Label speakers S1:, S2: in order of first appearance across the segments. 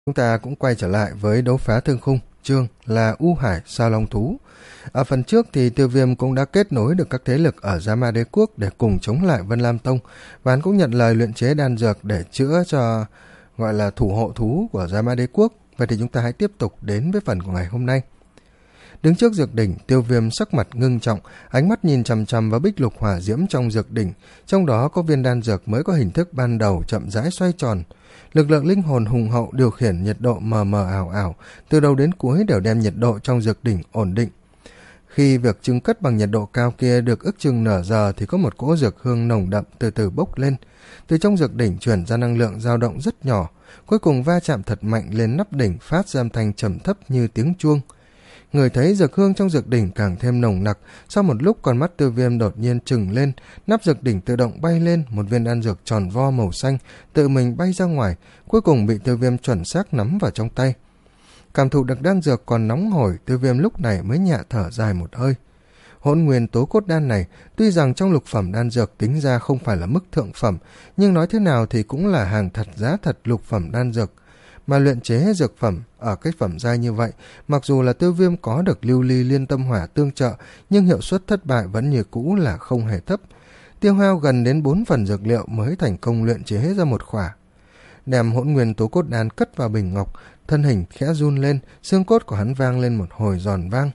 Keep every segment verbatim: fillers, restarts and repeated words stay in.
S1: Chúng ta cũng quay trở lại với đấu phá thương khung, chương là U Hải Sa Long Thú. Ở phần trước thì Tiêu Viêm cũng đã kết nối được các thế lực ở Gia Ma Đế Quốc để cùng chống lại Vân Lam Tông, và hắn cũng nhận lời luyện chế đan dược để chữa cho gọi là thủ hộ thú của Gia Ma Đế Quốc. Vậy thì chúng ta hãy tiếp tục đến với phần của ngày hôm nay. Đứng trước dược đỉnh, Tiêu Viêm sắc mặt ngưng trọng, ánh mắt nhìn chằm chằm vào bích lục hỏa diễm trong dược đỉnh, trong đó có viên đan dược mới có hình thức ban đầu chậm rãi xoay tròn. Lực lượng linh hồn hùng hậu điều khiển nhiệt độ mờ mờ ảo ảo, từ đầu đến cuối đều đem nhiệt độ trong dược đỉnh ổn định. Khi việc trứng cất bằng nhiệt độ cao kia được ức chừng nửa giờ thì có một cỗ dược hương nồng đậm từ từ bốc lên. Từ trong dược đỉnh truyền ra năng lượng dao động rất nhỏ, cuối cùng va chạm thật mạnh lên nắp đỉnh, phát ra âm thanh trầm thấp như tiếng chuông. Người thấy dược hương trong dược đỉnh càng thêm nồng nặc, sau một lúc con mắt Tiêu Viêm đột nhiên trừng lên, nắp dược đỉnh tự động bay lên, một viên đan dược tròn vo màu xanh tự mình bay ra ngoài, cuối cùng bị Tiêu Viêm chuẩn xác nắm vào trong tay. Cảm thụ được đan dược còn nóng hổi, Tiêu Viêm lúc này mới nhẹ thở dài một hơi. Hỗn nguyên tố cốt đan này tuy rằng trong lục phẩm đan dược tính ra không phải là mức thượng phẩm, nhưng nói thế nào thì cũng là hàng thật giá thật lục phẩm đan dược. Mà luyện chế dược phẩm ở cái phẩm giai như vậy, mặc dù là Tiêu Viêm có được lưu ly liên tâm hỏa tương trợ, nhưng hiệu suất thất bại vẫn như cũ là không hề thấp. Tiêu hao gần đến bốn phần dược liệu mới thành công luyện chế ra một khỏa. Đem hỗn nguyên tố cốt đan cất vào bình ngọc, thân hình khẽ run lên, xương cốt của hắn vang lên một hồi giòn vang.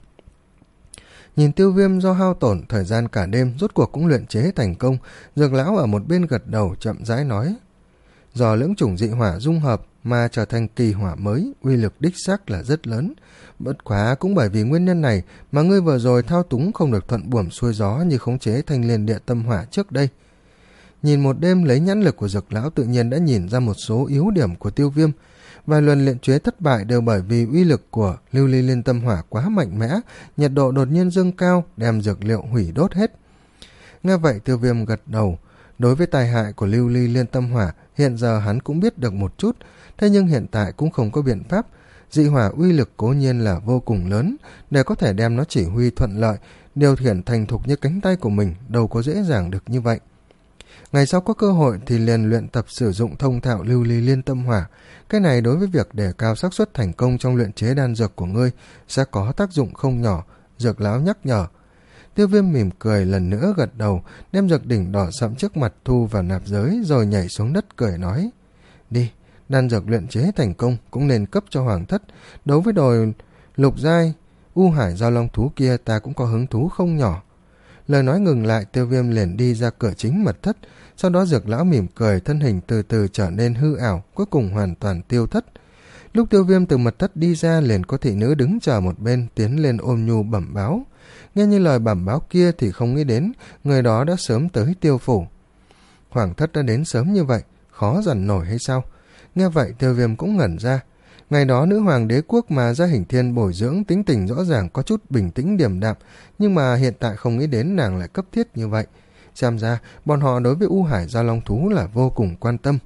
S1: Nhìn Tiêu Viêm do hao tổn thời gian cả đêm rốt cuộc cũng luyện chế thành công, Dược lão ở một bên gật đầu chậm rãi nói: do lưỡng chủng dị hỏa dung hợp mà trở thành kỳ hỏa mới, uy lực đích xác là rất lớn. Bất quá cũng bởi vì nguyên nhân này mà ngươi vừa rồi thao túng không được thuận buồm xuôi gió như khống chế thanh liên địa tâm hỏa trước đây. Nhìn một đêm lấy nhãn lực của Dược lão tự nhiên đã nhìn ra một số yếu điểm của Tiêu Viêm. Vài lần luyện chế thất bại đều bởi vì uy lực của lưu ly liên tâm hỏa quá mạnh mẽ, nhiệt độ đột nhiên dâng cao, đem dược liệu hủy đốt hết. Nghe vậy Tiêu Viêm gật đầu. Đối với tai hại của lưu ly liên tâm hỏa, hiện giờ hắn cũng biết được một chút, thế nhưng hiện tại cũng không có biện pháp. Dị hỏa uy lực cố nhiên là vô cùng lớn, để có thể đem nó chỉ huy thuận lợi, điều khiển thành thục như cánh tay của mình, đâu có dễ dàng được như vậy. Ngày sau có cơ hội thì liền luyện tập sử dụng thông thạo lưu ly liên tâm hỏa. Cái này đối với việc đề cao xác suất thành công trong luyện chế đan dược của ngươi sẽ có tác dụng không nhỏ, Dược lão nhắc nhở. Tiêu Viêm mỉm cười lần nữa gật đầu, đem dược đỉnh đỏ sậm trước mặt thu vào nạp giới rồi nhảy xuống đất cười nói: đi, đan dược luyện chế thành công cũng nên cấp cho hoàng thất. Đối với đồi lục giai U Hải Sa Long Thú kia ta cũng có hứng thú không nhỏ. Lời nói ngừng lại, Tiêu Viêm liền đi ra cửa chính mật thất. Sau đó Dược lão mỉm cười, thân hình từ từ trở nên hư ảo, cuối cùng hoàn toàn tiêu thất. Lúc Tiêu Viêm từ mật thất đi ra, liền có thị nữ đứng chờ một bên tiến lên ôm nhu bẩm báo. Nghe như lời bẩm báo kia thì không nghĩ đến người đó đã sớm tới Tiêu phủ. Hoàng thất đã đến sớm như vậy, khó dằn nổi hay sao? Nghe vậy Tiêu Viêm cũng ngẩn ra. Ngày đó nữ hoàng đế quốc mà Gia Hình Thiên bồi dưỡng tính tình rõ ràng có chút bình tĩnh điềm đạm, nhưng mà hiện tại không nghĩ đến nàng lại cấp thiết như vậy. Xem ra bọn họ đối với U Hải Sa Long Thú là vô cùng quan tâm.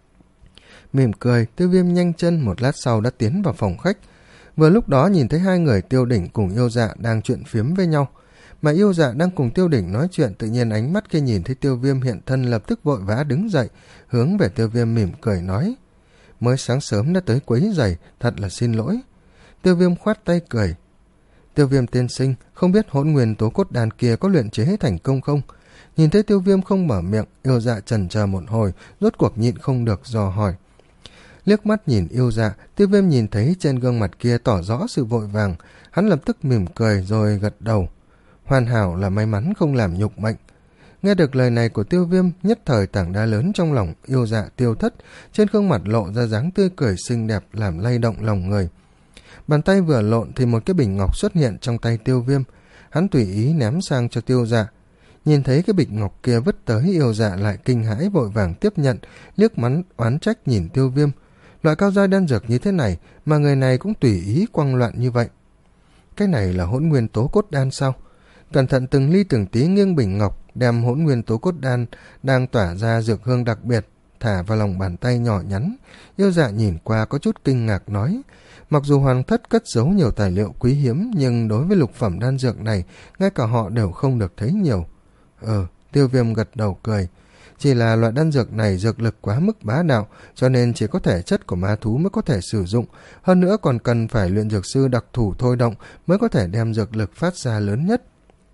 S1: Mỉm cười, Tiêu Viêm nhanh chân một lát sau đã tiến vào phòng khách. Vừa lúc đó nhìn thấy hai người Tiêu Đỉnh cùng Yêu Dạ đang chuyện phiếm với nhau. Mà Yêu Dạ đang cùng Tiêu Đỉnh nói chuyện, tự nhiên ánh mắt khi nhìn thấy Tiêu Viêm hiện thân lập tức vội vã đứng dậy, hướng về Tiêu Viêm mỉm cười nói: mới sáng sớm đã tới quấy rầy, thật là xin lỗi. Tiêu Viêm khoát tay cười: Tiêu Viêm tiên sinh, không biết hỗn nguyên tố cốt đan kia có luyện chế thành công không? Nhìn thấy Tiêu Viêm không mở miệng, Yêu Dạ chần chờ một hồi, rốt cuộc nhịn không được dò hỏi. Liếc mắt nhìn Yêu Dạ, Tiêu Viêm nhìn thấy trên gương mặt kia tỏ rõ sự vội vàng, hắn lập tức mỉm cười rồi gật đầu. Hoàn hảo là may mắn không làm nhục mệnh. Nghe được lời này của Tiêu Viêm, nhất thời tảng đá lớn trong lòng Yêu Dạ tiêu thất, trên gương mặt lộ ra dáng tươi cười xinh đẹp làm lay động lòng người. Bàn tay vừa lộn thì một cái bình ngọc xuất hiện trong tay Tiêu Viêm, hắn tùy ý ném sang cho Tiêu Dạ. Nhìn thấy cái bịch ngọc kia vứt tới, Yêu Dạ lại kinh hãi vội vàng tiếp nhận, liếc mắt oán trách nhìn Tiêu Viêm. Loại cao giai đan dược như thế này mà người này cũng tùy ý quăng loạn như vậy. Cái này là hỗn nguyên tố cốt đan sao? Cẩn thận từng ly từng tí nghiêng bình ngọc, đem hỗn nguyên tố cốt đan đang tỏa ra dược hương đặc biệt thả vào lòng bàn tay nhỏ nhắn. Yêu Dạ nhìn qua có chút kinh ngạc nói: mặc dù hoàng thất cất giấu nhiều tài liệu quý hiếm, nhưng đối với lục phẩm đan dược này ngay cả họ đều không được thấy nhiều. Ờ, Tiêu Viêm gật đầu cười. chỉ là loại đan dược này dược lực quá mức bá đạo, cho nên chỉ có thể chất của ma thú mới có thể sử dụng, hơn nữa còn cần phải luyện dược sư đặc thù thôi động mới có thể đem dược lực phát ra lớn nhất.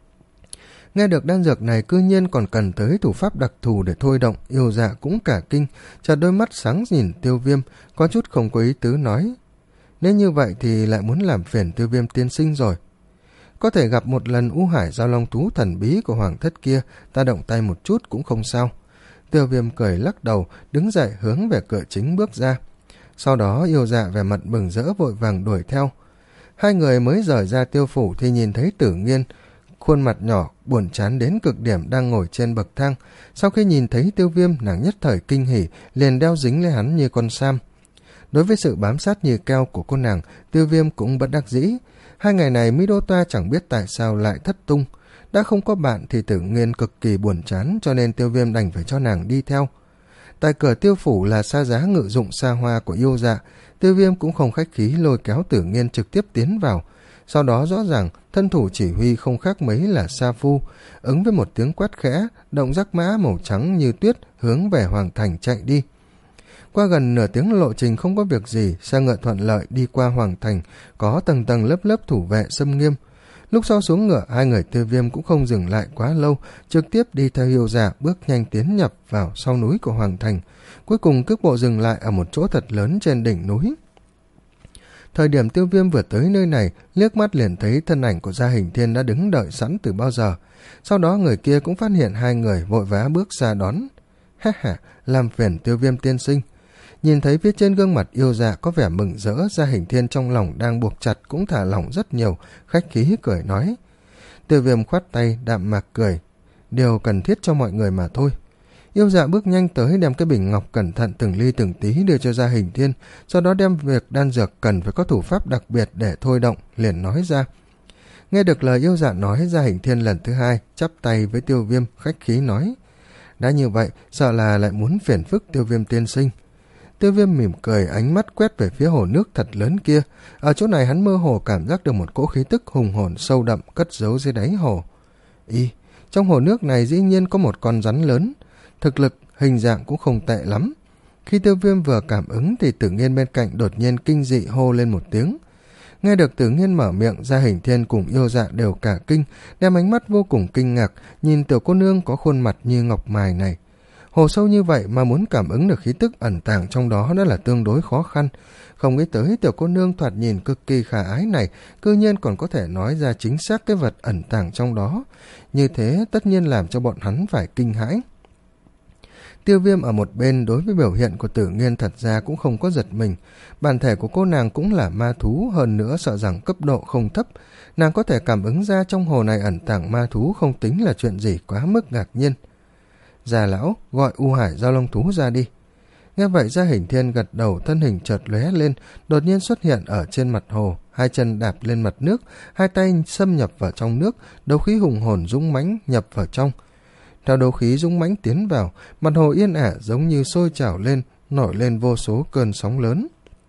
S1: Nghe được đan dược này cư nhiên còn cần tới thủ pháp đặc thù để thôi động, Yêu Dạ cũng cả kinh, chợt đôi mắt sáng nhìn Tiêu Viêm, có chút không có ý tứ nói: nếu như vậy thì lại muốn làm phiền Tiêu Viêm tiên sinh rồi. Có thể gặp một lần U Hải Giao Long thú thần bí của hoàng thất kia, ta động tay một chút cũng không sao. Tiêu Viêm cười lắc đầu, đứng dậy hướng về cửa chính bước ra. Sau đó Yêu Dạ vẻ mặt bừng rỡ vội vàng đuổi theo. Hai người mới rời ra tiêu phủ thì nhìn thấy Tử Nghiên, khuôn mặt nhỏ buồn chán đến cực điểm, đang ngồi trên bậc thang. Sau khi nhìn thấy Tiêu Viêm, nàng nhất thời kinh hỉ, liền đeo dính lấy hắn như con sam. Đối với sự bám sát như keo của cô nàng, Tiêu Viêm cũng bất đắc dĩ. Hai ngày này Mỹ Đô Toa chẳng biết tại sao lại thất tung. Đã không có bạn thì Tử Nghiên cực kỳ buồn chán, cho nên Tiêu Viêm đành phải cho nàng đi theo. Tại cửa tiêu phủ là xa giá ngự dụng xa hoa của Yêu Dạ, Tiêu Viêm cũng không khách khí lôi kéo Tử Nghiên trực tiếp tiến vào. Sau đó rõ ràng thân thủ chỉ huy không khác mấy là Sa Phu, ứng với một tiếng quát khẽ, động giác mã màu trắng như tuyết hướng về hoàng thành chạy đi. Qua gần nửa tiếng lộ trình không có việc gì, xe ngựa thuận lợi đi qua hoàng thành, có tầng tầng lớp lớp thủ vệ xâm nghiêm. Lúc sau xuống ngựa, hai người Tiêu Viêm cũng không dừng lại quá lâu, trực tiếp đi theo Yêu Dạ bước nhanh tiến nhập vào sau núi của hoàng thành, cuối cùng cước bộ dừng lại ở một chỗ thật lớn trên đỉnh núi. Thời điểm Tiêu Viêm vừa tới nơi này, liếc mắt liền thấy thân ảnh của Gia Hình Thiên đã đứng đợi sẵn từ bao giờ. Sau đó người kia cũng phát hiện hai người, vội vã bước ra đón. Ha ha, làm phiền Tiêu Viêm tiên sinh. Nhìn thấy phía trên gương mặt Yêu Dạ có vẻ mừng rỡ, Gia Hình Thiên trong lòng đang buộc chặt cũng thả lỏng rất nhiều, khách khí cười nói. Tiêu Viêm khoát tay, đạm mạc cười: điều cần thiết cho mọi người mà thôi. Yêu Dạ bước nhanh tới, đem cái bình ngọc cẩn thận từng ly từng tí đưa cho Gia Hình Thiên, sau đó đem việc đan dược cần phải có thủ pháp đặc biệt để thôi động, liền nói ra. Nghe được lời Yêu Dạ nói, Gia Hình Thiên lần thứ hai chắp tay với Tiêu Viêm, khách khí nói: đã như vậy, sợ là lại muốn phiền phức Tiêu Viêm tiên sinh. Tiêu Viêm mỉm cười, ánh mắt quét về phía hồ nước thật lớn kia. Ở chỗ này hắn mơ hồ cảm giác được một cỗ khí tức hùng hồn sâu đậm cất giấu dưới đáy hồ. Y, trong hồ nước này dĩ nhiên có một con rắn lớn, thực lực, hình dạng cũng không tệ lắm. Khi Tiêu Viêm vừa cảm ứng thì Tử Nghiên bên cạnh đột nhiên kinh dị hô lên một tiếng. Nghe được Tử Nghiên mở miệng, Gia Hình Thiên cùng Yêu Dạ đều cả kinh, đem ánh mắt vô cùng kinh ngạc nhìn tiểu cô nương có khuôn mặt như ngọc mài này. Hồ sâu như vậy mà muốn cảm ứng được khí tức ẩn tàng trong đó đã là tương đối khó khăn. Không nghĩ tới tiểu cô nương thoạt nhìn cực kỳ khả ái này cư nhiên còn có thể nói ra chính xác cái vật ẩn tàng trong đó. Như thế tất nhiên làm cho bọn hắn phải kinh hãi. Tiêu Viêm ở một bên đối với biểu hiện của Tử Nghiên thật ra cũng không có giật mình. Bản thể của cô nàng cũng là ma thú, hơn nữa sợ rằng cấp độ không thấp. Nàng có thể cảm ứng ra trong hồ này ẩn tàng ma thú không tính là chuyện gì quá mức ngạc nhiên. Già lão, gọi U Hải Giao Long thú ra đi. Nghe vậy Gia Hình Thiên gật đầu, thân hình chợt lóe lên, đột nhiên xuất hiện ở trên mặt hồ, hai chân đạp lên mặt nước, hai tay xâm nhập vào trong nước, đấu khí hùng hồn dũng mãnh nhập vào trong. Theo đấu khí dũng mãnh tiến vào, mặt hồ yên ả giống như sôi trào lên, nổi lên vô số cơn sóng lớn.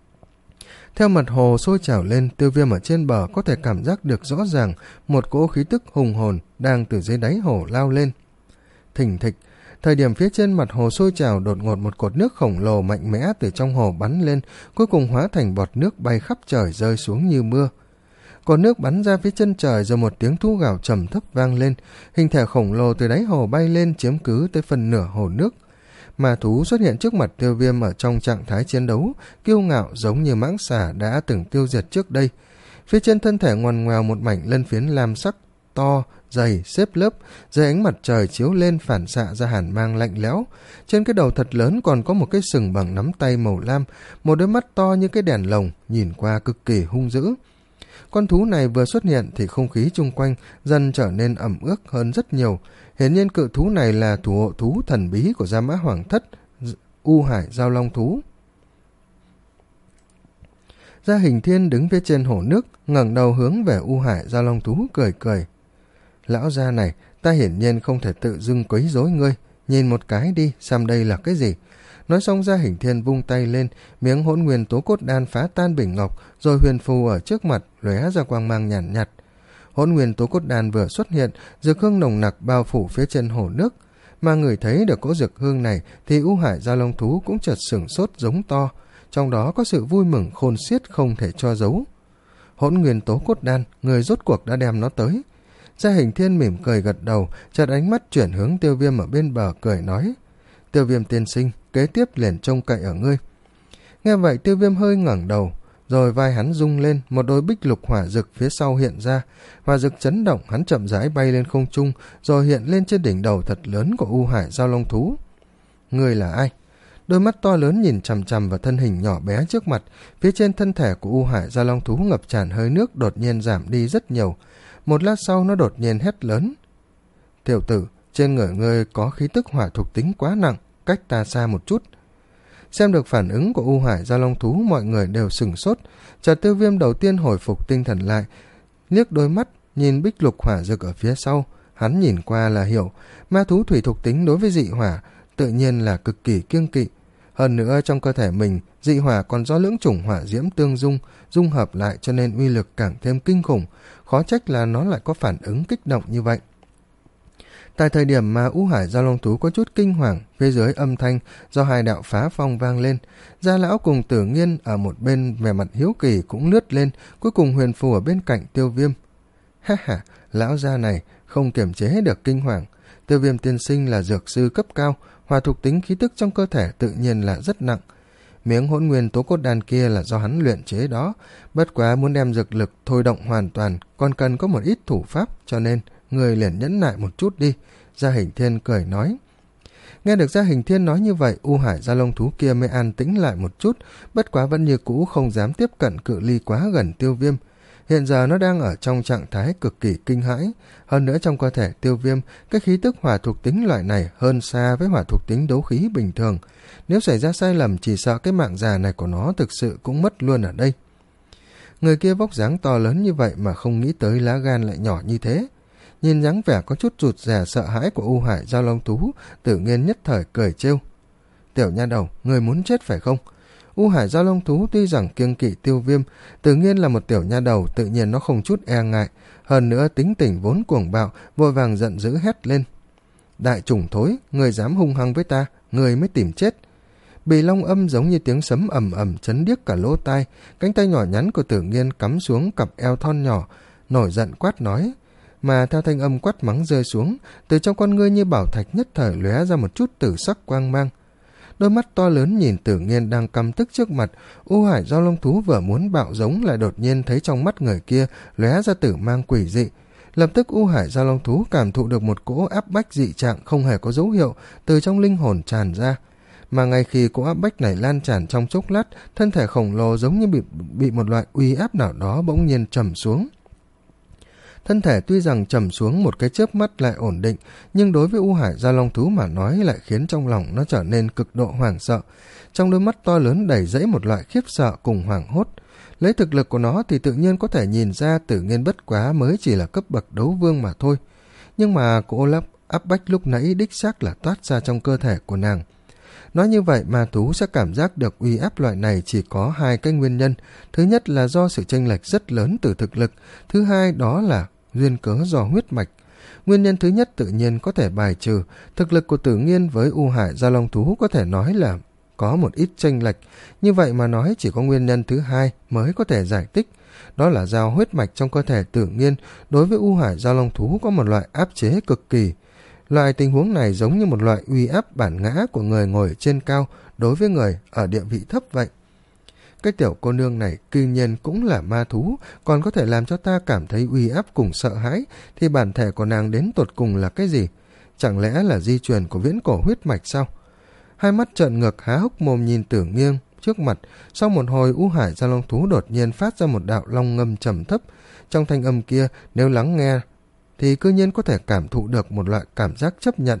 S1: Theo mặt hồ sôi trào lên, Tiêu Viêm ở trên bờ có thể cảm giác được rõ ràng một cỗ khí tức hùng hồn đang từ dưới đáy hồ lao lên. Thình thịch, thời điểm phía trên mặt hồ sôi trào, đột ngột một cột nước khổng lồ mạnh mẽ từ trong hồ bắn lên, cuối cùng hóa thành bọt nước bay khắp trời rơi xuống như mưa. Cột nước bắn ra phía chân trời, rồi một tiếng thú gào trầm thấp vang lên, hình thể khổng lồ từ đáy hồ bay lên chiếm cứ tới phần nửa hồ nước. Ma thú xuất hiện trước mặt Tiêu Viêm ở trong trạng thái chiến đấu, kiêu ngạo giống như mãng xà đã từng tiêu diệt trước đây. Phía trên thân thể ngoằn ngoèo một mảnh lân phiến lam sắc to, dày, xếp lớp, dưới ánh mặt trời chiếu lên phản xạ ra hàn mang lạnh lẽo. Trên cái đầu thật lớn còn có một cái sừng bằng nắm tay màu lam, một đôi mắt to như cái đèn lồng, nhìn qua cực kỳ hung dữ. Con thú này vừa xuất hiện thì không khí chung quanh dần trở nên ẩm ướt hơn rất nhiều. Hiển nhiên cự thú này là thủ hộ thú thần bí của Gia Mã Hoàng Thất, U Hải Giao Long thú. Gia Hình Thiên đứng phía trên hồ nước, ngẩng đầu hướng về U Hải Giao Long thú cười cười. Lão gia này, ta hiển nhiên không thể tự dưng quấy rối ngươi, nhìn một cái đi, xem đây là cái gì. Nói xong Gia Hình Thiên vung tay lên, miếng hỗn nguyên tố cốt đan phá tan bình ngọc, rồi huyền phù ở trước mặt, lóe ra quang mang nhàn nhạt, nhạt. Hỗn nguyên tố cốt đan vừa xuất hiện, dược hương nồng nặc bao phủ phía trên hồ nước. mà ngửi thấy được cỗ dược hương này thì U Hải Giao Long thú cũng chợt sửng sốt giống to, trong đó có sự vui mừng khôn xiết không thể cho giấu. Hỗn nguyên tố cốt đan, người rốt cuộc đã đem nó tới. Gia Hình Thiên mỉm cười gật đầu, chợt ánh mắt chuyển hướng Tiêu Viêm ở bên bờ cười nói: Tiêu Viêm tiên sinh, kế tiếp liền trông cậy ở ngươi. Nghe vậy Tiêu Viêm hơi ngẩng đầu, rồi vai hắn rung lên, một đôi bích lục hỏa dực phía sau hiện ra, hỏa dực chấn động, hắn chậm rãi bay lên không trung, rồi hiện lên trên đỉnh đầu thật lớn của U Hải Giao Long thú. Ngươi là ai? Đôi mắt to lớn nhìn chằm chằm vào thân hình nhỏ bé trước mặt, phía trên thân thể của U Hải Giao Long thú ngập tràn hơi nước đột nhiên giảm đi rất nhiều. Một lát sau nó đột nhiên hét lớn: Tiểu tử, trên người ngươi có khí tức hỏa thuộc tính quá nặng, cách ta xa một chút. Xem được phản ứng của U Hải Giao Long thú, mọi người đều sửng sốt. Chợt Tiêu Viêm đầu tiên hồi phục tinh thần lại, liếc đôi mắt nhìn bích lục hỏa dực ở phía sau. Hắn nhìn qua là hiểu, ma thú thủy thuộc tính đối với dị hỏa tự nhiên là cực kỳ kiêng kỵ. Hơn nữa trong cơ thể mình, dị hỏa còn do lưỡng chủng hỏa diễm tương dung, dung hợp lại cho nên uy lực càng thêm kinh khủng, khó trách là nó lại có phản ứng kích động như vậy. Tại thời điểm mà U Hải Giao Long thú có chút kinh hoàng, phía dưới âm thanh do hai đạo phá phong vang lên. Gia lão cùng Tử Nghiên ở một bên vẻ mặt hiếu kỳ cũng lướt lên, cuối cùng Huyền Phù ở bên cạnh Tiêu Viêm. Ha ha, lão gia này không kiềm chế được kinh hoàng. Tiêu Viêm tiên sinh là dược sư cấp cao, hỏa thuộc tính khí tức trong cơ thể tự nhiên là rất nặng. Miếng hỗn nguyên tố cốt đan kia là do hắn luyện chế đó, bất quá muốn đem dược lực thôi động hoàn toàn còn cần có một ít thủ pháp, cho nên người liền nhẫn nại một chút đi. Gia Hình Thiên cười nói. Nghe được Gia Hình Thiên nói như vậy, U Hải Giao Long thú kia mới an tĩnh lại một chút, bất quá vẫn như cũ không dám tiếp cận cự ly quá gần Tiêu Viêm. Hiện giờ nó đang ở trong trạng thái cực kỳ kinh hãi, hơn nữa trong cơ thể Tiêu Viêm, cái khí tức hỏa thuộc tính loại này hơn xa với hỏa thuộc tính đấu khí bình thường. Nếu xảy ra sai lầm, chỉ sợ cái mạng già này của nó thực sự cũng mất luôn ở đây. Người kia vóc dáng to lớn như vậy mà không nghĩ tới lá gan lại nhỏ như thế. Nhìn dáng vẻ có chút rụt rè sợ hãi của U Hải Giao Long thú, Tử Nghiên nhất thời cười trêu. Tiểu nha đầu, người muốn chết phải không? U Hải Giao Long thú tuy rằng kiêng kỵ Tiêu Viêm, Tử Nghiên là một tiểu nha đầu, tự nhiên nó không chút e ngại, hơn nữa tính tình vốn cuồng bạo, vội vàng giận dữ hét lên. Đại chủng thối, người dám hung hăng với ta, người mới tìm chết. Bì long âm giống như tiếng sấm ầm ầm chấn điếc cả lỗ tai, cánh tay nhỏ nhắn của Tử Nghiên cắm xuống cặp eo thon nhỏ, nổi giận quát nói. Mà theo thanh âm quát mắng rơi xuống, từ trong con ngươi như bảo thạch nhất thời lóe ra một chút tử sắc quang mang. Đôi mắt to lớn nhìn Tử Nghiên đang căm tức trước mặt, U Hải Giao Long thú vừa muốn bạo giống lại đột nhiên thấy trong mắt người kia lóe ra tử mang quỷ dị. Lập tức U Hải Giao Long thú cảm thụ được một cỗ áp bách dị trạng không hề có dấu hiệu từ trong linh hồn tràn ra. Mà ngay khi cỗ áp bách này lan tràn trong chốc lát, thân thể khổng lồ giống như bị, bị một loại uy áp nào đó bỗng nhiên trầm xuống. Thân thể tuy rằng trầm xuống một cái chớp mắt lại ổn định, nhưng đối với U Hải Giao Long thú mà nói lại khiến trong lòng nó trở nên cực độ hoảng sợ. Trong đôi mắt to lớn đầy dẫy một loại khiếp sợ cùng hoảng hốt. Lấy thực lực của nó thì tự nhiên có thể nhìn ra Tử Nghiên bất quá mới chỉ là cấp bậc đấu vương mà thôi. Nhưng mà cỗ lắp áp bách lúc nãy đích xác là toát ra trong cơ thể của nàng. Nói như vậy, ma thú sẽ cảm giác được uy áp loại này chỉ có hai cái nguyên nhân. Thứ nhất là do sự chênh lệch rất lớn từ thực lực, thứ hai đó là duyên cớ do huyết mạch. Nguyên nhân thứ nhất tự nhiên có thể bài trừ, thực lực của Tử Nghiên với U Hải Giao Long thú có thể nói là có một ít chênh lệch, như vậy mà nói chỉ có nguyên nhân thứ hai mới có thể giải thích, đó là giao huyết mạch trong cơ thể Tử Nghiên đối với U Hải Giao Long thú có một loại áp chế cực kỳ. Loại tình huống này giống như một loại uy áp bản ngã của người ngồi trên cao đối với người ở địa vị thấp vậy. Cái tiểu cô nương này kỳ nhiên cũng là ma thú, còn có thể làm cho ta cảm thấy uy áp cùng sợ hãi, thì bản thể của nàng đến tột cùng là cái gì? Chẳng lẽ là di truyền của viễn cổ huyết mạch sao? Hai mắt trợn ngược há hốc mồm nhìn Tử Nghiên trước mặt, sau một hồi U Hải Giao Long thú đột nhiên phát ra một đạo long ngâm trầm thấp. Trong thanh âm kia, nếu lắng nghe thì cư nhiên có thể cảm thụ được một loại cảm giác chấp nhận.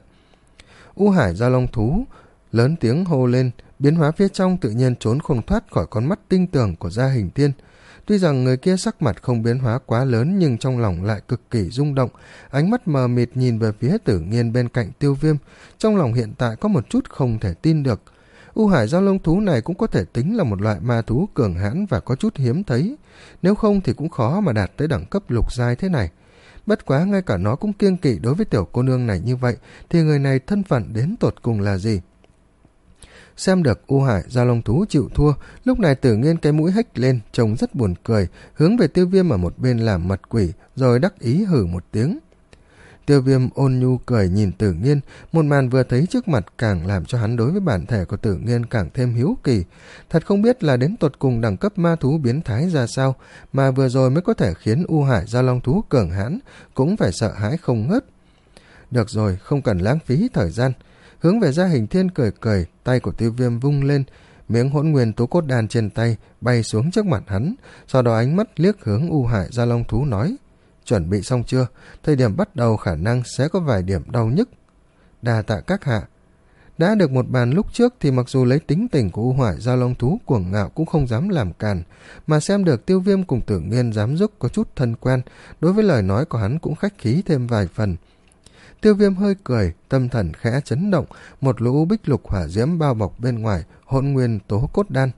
S1: U Hải Giao Long thú lớn tiếng hô lên, biến hóa phía trong tự nhiên trốn không thoát khỏi con mắt tinh tường của Gia Hình Thiên. Tuy rằng người kia sắc mặt không biến hóa quá lớn, nhưng trong lòng lại cực kỳ rung động, ánh mắt mờ mịt nhìn về phía Tử Nghiên bên cạnh Tiêu Viêm, trong lòng hiện tại có một chút không thể tin được. U Hải Giao Long thú này cũng có thể tính là một loại ma thú cường hãn và có chút hiếm thấy, nếu không thì cũng khó mà đạt tới đẳng cấp lục giai thế này. Bất quá ngay cả nó cũng kiêng kỵ đối với tiểu cô nương này như vậy, thì người này thân phận đến tột cùng là gì? Xem được U Hải Giao Long Thú chịu thua, lúc này Tử Nghiên cái mũi hếch lên, trông rất buồn cười, hướng về Tiêu Viêm ở một bên làm mặt quỷ, rồi đắc ý hử một tiếng. Tiêu Viêm ôn nhu cười nhìn Tử Nghiên, một màn vừa thấy trước mặt càng làm cho hắn đối với bản thể của Tử Nghiên càng thêm hiếu kỳ. Thật không biết là đến tột cùng đẳng cấp ma thú biến thái ra sao, mà vừa rồi mới có thể khiến U Hải Giao Long Thú cường hãn, cũng phải sợ hãi không ngớt. Được rồi, không cần lãng phí thời gian. Hướng về Gia Hình Thiên cười cười, tay của Tiêu Viêm vung lên, miếng hỗn nguyên tố cốt đan trên tay bay xuống trước mặt hắn, sau đó ánh mắt liếc hướng U Hải Giao Long Thú nói: chuẩn bị xong chưa? Thời điểm bắt đầu khả năng sẽ có vài điểm đau nhức. Đà tạ các hạ. Đã được một bàn lúc trước thì mặc dù lấy tính tình của U Hải Giao Long Thú cuồng ngạo cũng không dám làm càn, mà xem được Tiêu Viêm cùng Tử Nghiên dám giúp có chút thân quen, đối với lời nói của hắn cũng khách khí thêm vài phần. Tiêu Viêm hơi cười, tâm thần khẽ chấn động, một lũ bích lục hỏa diễm bao bọc bên ngoài hỗn nguyên tố cốt đan.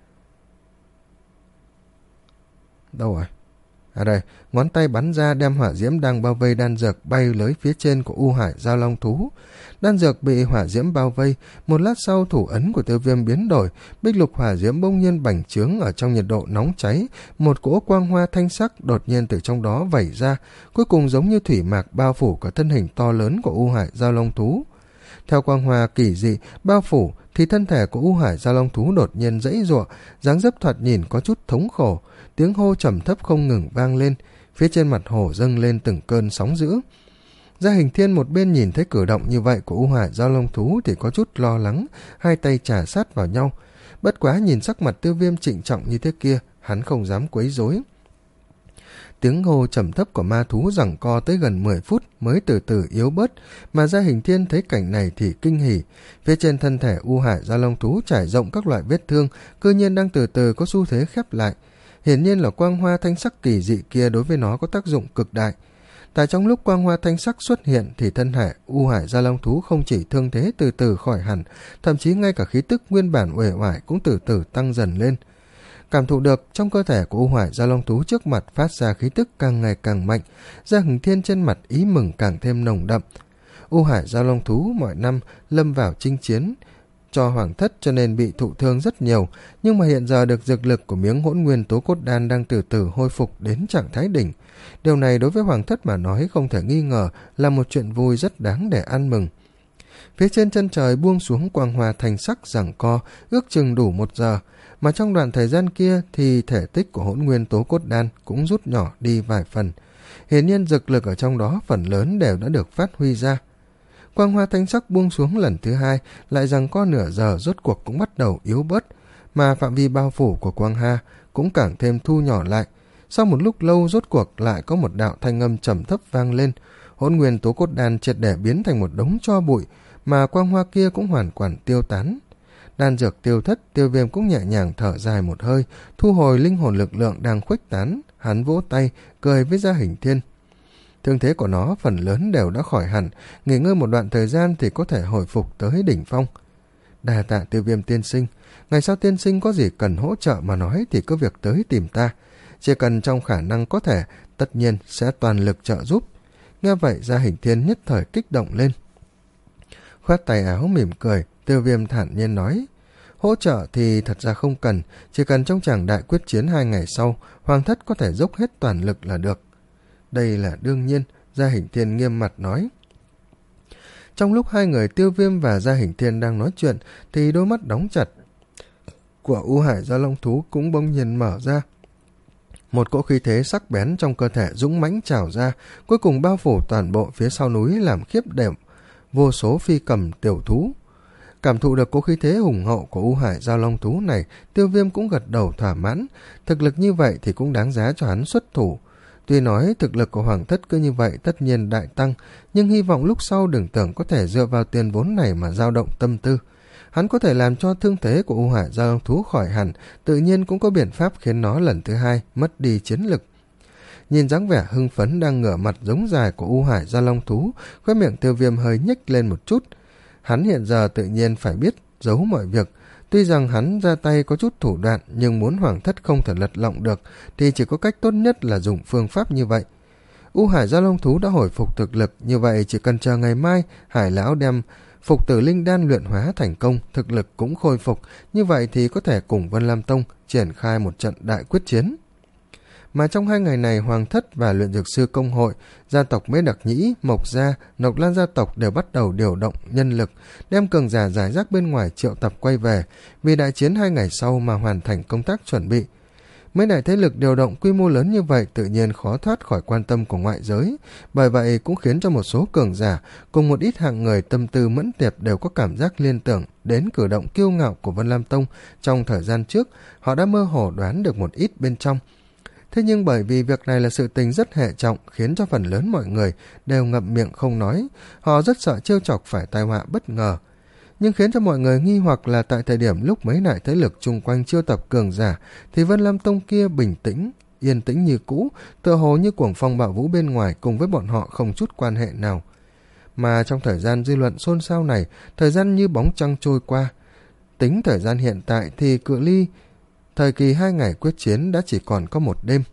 S1: Đâu rồi? À đây, ngón tay bắn ra đem hỏa diễm đang bao vây đan dược bay lới phía trên của U Hải Giao Long Thú. Đan dược bị hỏa diễm bao vây, một lát sau thủ ấn của Tiêu Viêm biến đổi, bích lục hỏa diễm bỗng nhiên bành trướng ở trong nhiệt độ nóng cháy, một cỗ quang hoa thanh sắc đột nhiên từ trong đó vẩy ra, cuối cùng giống như thủy mạc bao phủ cả thân hình to lớn của U Hải Giao Long Thú. Theo quang hoa kỳ dị bao phủ thì thân thể của U Hải Giao Long Thú đột nhiên giãy giụa, dáng dấp thoạt nhìn có chút thống khổ, tiếng hô trầm thấp không ngừng vang lên, phía trên mặt hồ dâng lên từng cơn sóng dữ. Gia Hình Thiên một bên nhìn thấy cử động như vậy của U Hải Giao Long Thú thì có chút lo lắng, hai tay chà sát vào nhau. Bất quá nhìn sắc mặt Tiêu Viêm trịnh trọng như thế kia, hắn không dám quấy rối. Tiếng hô trầm thấp của ma thú giằng co tới gần mười phút mới từ từ yếu bớt, mà Gia Hình Thiên thấy cảnh này thì kinh hỉ. Phía trên thân thể U Hải Giao Long Thú trải rộng các loại vết thương, cư nhiên đang từ từ có xu thế khép lại. Hiển nhiên là quang hoa thanh sắc kỳ dị kia đối với nó có tác dụng cực đại. Tại trong lúc quang hoa thanh sắc xuất hiện thì thân thể U Hải Giao Long Thú không chỉ thương thế từ từ khỏi hẳn, thậm chí ngay cả khí tức nguyên bản uể oải cũng từ từ tăng dần lên. Cảm thụ được trong cơ thể của U Hải Giao Long Thú trước mặt phát ra khí tức càng ngày càng mạnh, Gia Hình Thiên trên mặt ý mừng càng thêm nồng đậm. U Hải Giao Long Thú mọi năm lâm vào chinh chiến cho hoàng thất cho nên bị thụ thương rất nhiều, nhưng mà hiện giờ được dược lực của miếng hỗn nguyên tố cốt đan đang từ từ hồi phục đến trạng thái đỉnh. Điều này đối với hoàng thất mà nói không thể nghi ngờ là một chuyện vui rất đáng để ăn mừng. Phía trên chân trời buông xuống quang hoa thành sắc giằng co, ước chừng đủ một giờ, mà trong đoạn thời gian kia thì thể tích của hỗn nguyên tố cốt đan cũng rút nhỏ đi vài phần. Hiển nhiên dược lực ở trong đó phần lớn đều đã được phát huy ra. Quang hoa thanh sắc buông xuống lần thứ hai, lại rằng có nửa giờ rốt cuộc cũng bắt đầu yếu bớt, mà phạm vi bao phủ của quang hà cũng càng thêm thu nhỏ lại. Sau một lúc lâu rốt cuộc lại có một đạo thanh âm trầm thấp vang lên, hỗn nguyên tố cốt đan triệt để biến thành một đống tro bụi, mà quang hoa kia cũng hoàn toàn tiêu tán. Đan dược tiêu thất, Tiêu Viêm cũng nhẹ nhàng thở dài một hơi, thu hồi linh hồn lực lượng đang khuếch tán, hắn vỗ tay, cười với Gia Hình Thiên. Thương thế của nó phần lớn đều đã khỏi hẳn, nghỉ ngơi một đoạn thời gian thì có thể hồi phục tới đỉnh phong. Đà tạ Tiêu Viêm tiên sinh, ngày sau tiên sinh có gì cần hỗ trợ mà nói thì cứ việc tới tìm ta, chỉ cần trong khả năng có thể, tất nhiên sẽ toàn lực trợ giúp. Nghe vậy Gia Hình Thiên nhất thời kích động lên. Khoát tay áo mỉm cười, Tiêu Viêm thản nhiên nói, hỗ trợ thì thật ra không cần, chỉ cần trong tràng đại quyết chiến hai ngày sau, hoàng thất có thể dốc hết toàn lực là được. Đây là đương nhiên, Gia Hình Thiên nghiêm mặt nói. Trong lúc hai người Tiêu Viêm và Gia Hình Thiên đang nói chuyện thì đôi mắt đóng chặt của U Hải Giao Long Thú cũng bỗng nhiên mở ra. Một cỗ khí thế sắc bén trong cơ thể dũng mãnh trào ra, cuối cùng bao phủ toàn bộ phía sau núi làm khiếp đệm vô số phi cầm tiểu thú. Cảm thụ được cỗ khí thế hùng hậu của U Hải Giao Long Thú này, Tiêu Viêm cũng gật đầu thỏa mãn. Thực lực như vậy thì cũng đáng giá cho hắn xuất thủ. Tuy nói thực lực của hoàng thất cứ như vậy tất nhiên đại tăng, nhưng hy vọng lúc sau đừng tưởng có thể dựa vào tiền vốn này mà dao động tâm tư. Hắn có thể làm cho thương thế của U Hải Giao Long Thú khỏi hẳn, tự nhiên cũng có biện pháp khiến nó lần thứ hai mất đi chiến lực. Nhìn dáng vẻ hưng phấn đang ngửa mặt giống dài của U Hải Giao Long Thú, khóe miệng Tiêu Viêm hơi nhếch lên một chút. Hắn hiện giờ tự nhiên phải biết giấu mọi việc. Tuy rằng hắn ra tay có chút thủ đoạn, nhưng muốn hoàng thất không thể lật lọng được thì chỉ có cách tốt nhất là dùng phương pháp như vậy. U Hải Giao Long Thú đã hồi phục thực lực, như vậy chỉ cần chờ ngày mai Hải lão đem Phục Tử Linh Đan luyện hóa thành công, thực lực cũng khôi phục, như vậy thì có thể cùng Vân Lam Tông triển khai một trận đại quyết chiến. Mà trong hai ngày này, Hoàng Thất và Luyện Dược Sư Công hội, gia tộc Mễ Đặc Nhĩ, Mộc Gia, Nộc Lan gia tộc đều bắt đầu điều động nhân lực, đem cường giả giải rác bên ngoài triệu tập quay về, vì đại chiến hai ngày sau mà hoàn thành công tác chuẩn bị. Mấy đại thế lực điều động quy mô lớn như vậy tự nhiên khó thoát khỏi quan tâm của ngoại giới, bởi vậy cũng khiến cho một số cường giả cùng một ít hạng người tâm tư mẫn tiệp đều có cảm giác liên tưởng đến cử động kiêu ngạo của Vân Lam Tông trong thời gian trước, họ đã mơ hồ đoán được một ít bên trong. Thế nhưng bởi vì việc này là sự tình rất hệ trọng, khiến cho phần lớn mọi người đều ngậm miệng không nói, họ rất sợ trêu chọc phải tai họa bất ngờ. Nhưng khiến cho mọi người nghi hoặc là tại thời điểm lúc mấy đại thế lực chung quanh chiêu tập cường giả thì Vân Lam Tông kia bình tĩnh, yên tĩnh như cũ, tựa hồ như cuồng phong bạo vũ bên ngoài cùng với bọn họ không chút quan hệ nào. Mà trong thời gian dư luận xôn xao này, thời gian như bóng trăng trôi qua. Tính thời gian hiện tại thì cự ly thời kỳ hai ngày quyết chiến đã chỉ còn có một đêm.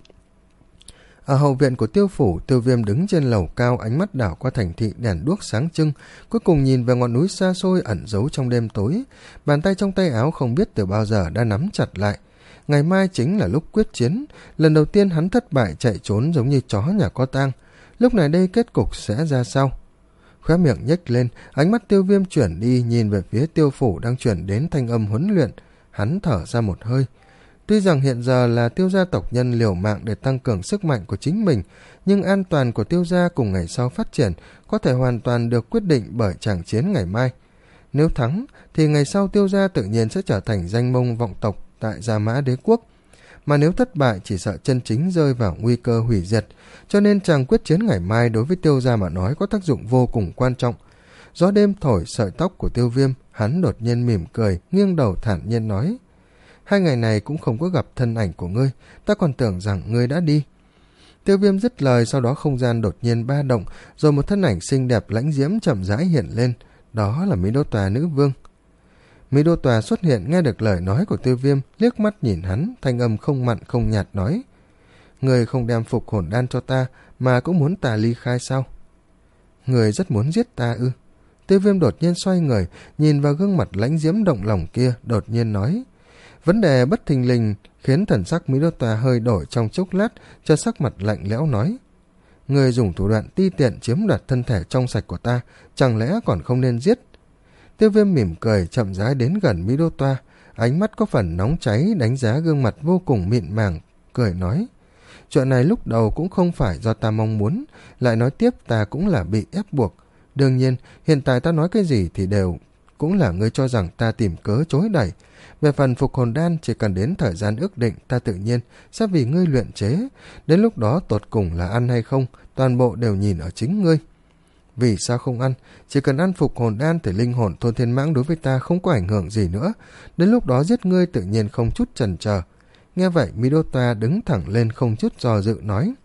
S1: Ở hậu viện của Tiêu phủ, Tiêu Viêm đứng trên lầu cao, ánh mắt đảo qua thành thị đèn đuốc sáng trưng, cuối cùng nhìn về ngọn núi xa xôi ẩn giấu trong đêm tối. Bàn tay trong tay áo không biết từ bao giờ đã nắm chặt lại. Ngày mai chính là lúc quyết chiến, lần đầu tiên hắn thất bại chạy trốn giống như chó nhà có tang. Lúc này đây kết cục sẽ ra sao? Khóe miệng nhếch lên, ánh mắt Tiêu Viêm chuyển đi, nhìn về phía Tiêu phủ đang chuyển đến thanh âm huấn luyện. Hắn thở ra một hơi. Tuy rằng hiện giờ là Tiêu gia tộc nhân liều mạng để tăng cường sức mạnh của chính mình, nhưng an toàn của Tiêu gia cùng ngày sau phát triển có thể hoàn toàn được quyết định bởi tràng chiến ngày mai. Nếu thắng, thì ngày sau Tiêu gia tự nhiên sẽ trở thành danh mông vọng tộc tại Gia Mã Đế quốc. Mà nếu thất bại, chỉ sợ chân chính rơi vào nguy cơ hủy diệt, cho nên tràng quyết chiến ngày mai đối với Tiêu gia mà nói có tác dụng vô cùng quan trọng. Gió đêm thổi sợi tóc của Tiêu Viêm, hắn đột nhiên mỉm cười, nghiêng đầu thản nhiên nói: hai ngày này cũng không có gặp thân ảnh của ngươi, ta còn tưởng rằng ngươi đã đi. Tiêu Viêm dứt lời, sau đó không gian đột nhiên ba động, rồi một thân ảnh xinh đẹp lãnh diễm chậm rãi hiện lên, đó là Mỹ Đô Tòa nữ vương. Mỹ Đô Tòa xuất hiện, nghe được lời nói của Tiêu Viêm, liếc mắt nhìn hắn, thanh âm không mặn không nhạt nói: ngươi không đem phục hồn đan cho ta mà cũng muốn ta ly khai sao? Ngươi rất muốn giết ta ư? Tiêu Viêm đột nhiên xoay người, nhìn vào gương mặt lãnh diễm động lòng kia, đột nhiên nói. Vấn đề bất thình lình khiến thần sắc Mỹ Đô Tòa hơi đổi trong chốc lát, cho sắc mặt lạnh lẽo nói: ngươi dùng thủ đoạn ti tiện chiếm đoạt thân thể trong sạch của ta, chẳng lẽ còn không nên giết? Tiêu Viêm mỉm cười, chậm rãi đến gần Mỹ Đô Tòa, ánh mắt có phần nóng cháy đánh giá gương mặt vô cùng mịn màng, cười nói: chuyện này lúc đầu cũng không phải do ta mong muốn, lại nói tiếp ta cũng là bị ép buộc. Đương nhiên, hiện tại ta nói cái gì thì đều cũng là ngươi cho rằng ta tìm cớ chối đẩy. Về phần phục hồn đan, chỉ cần đến thời gian ước định, ta tự nhiên sẽ vì ngươi luyện chế. Đến lúc đó tột cùng là ăn hay không, toàn bộ đều nhìn ở chính ngươi. Vì sao không ăn? Chỉ cần ăn phục hồn đan thì linh hồn Thôn Thiên Mãng đối với ta không có ảnh hưởng gì nữa. Đến lúc đó giết ngươi tự nhiên không chút chần chờ. Nghe vậy, Mỹ Đô Tòa đứng thẳng lên không chút do dự nói.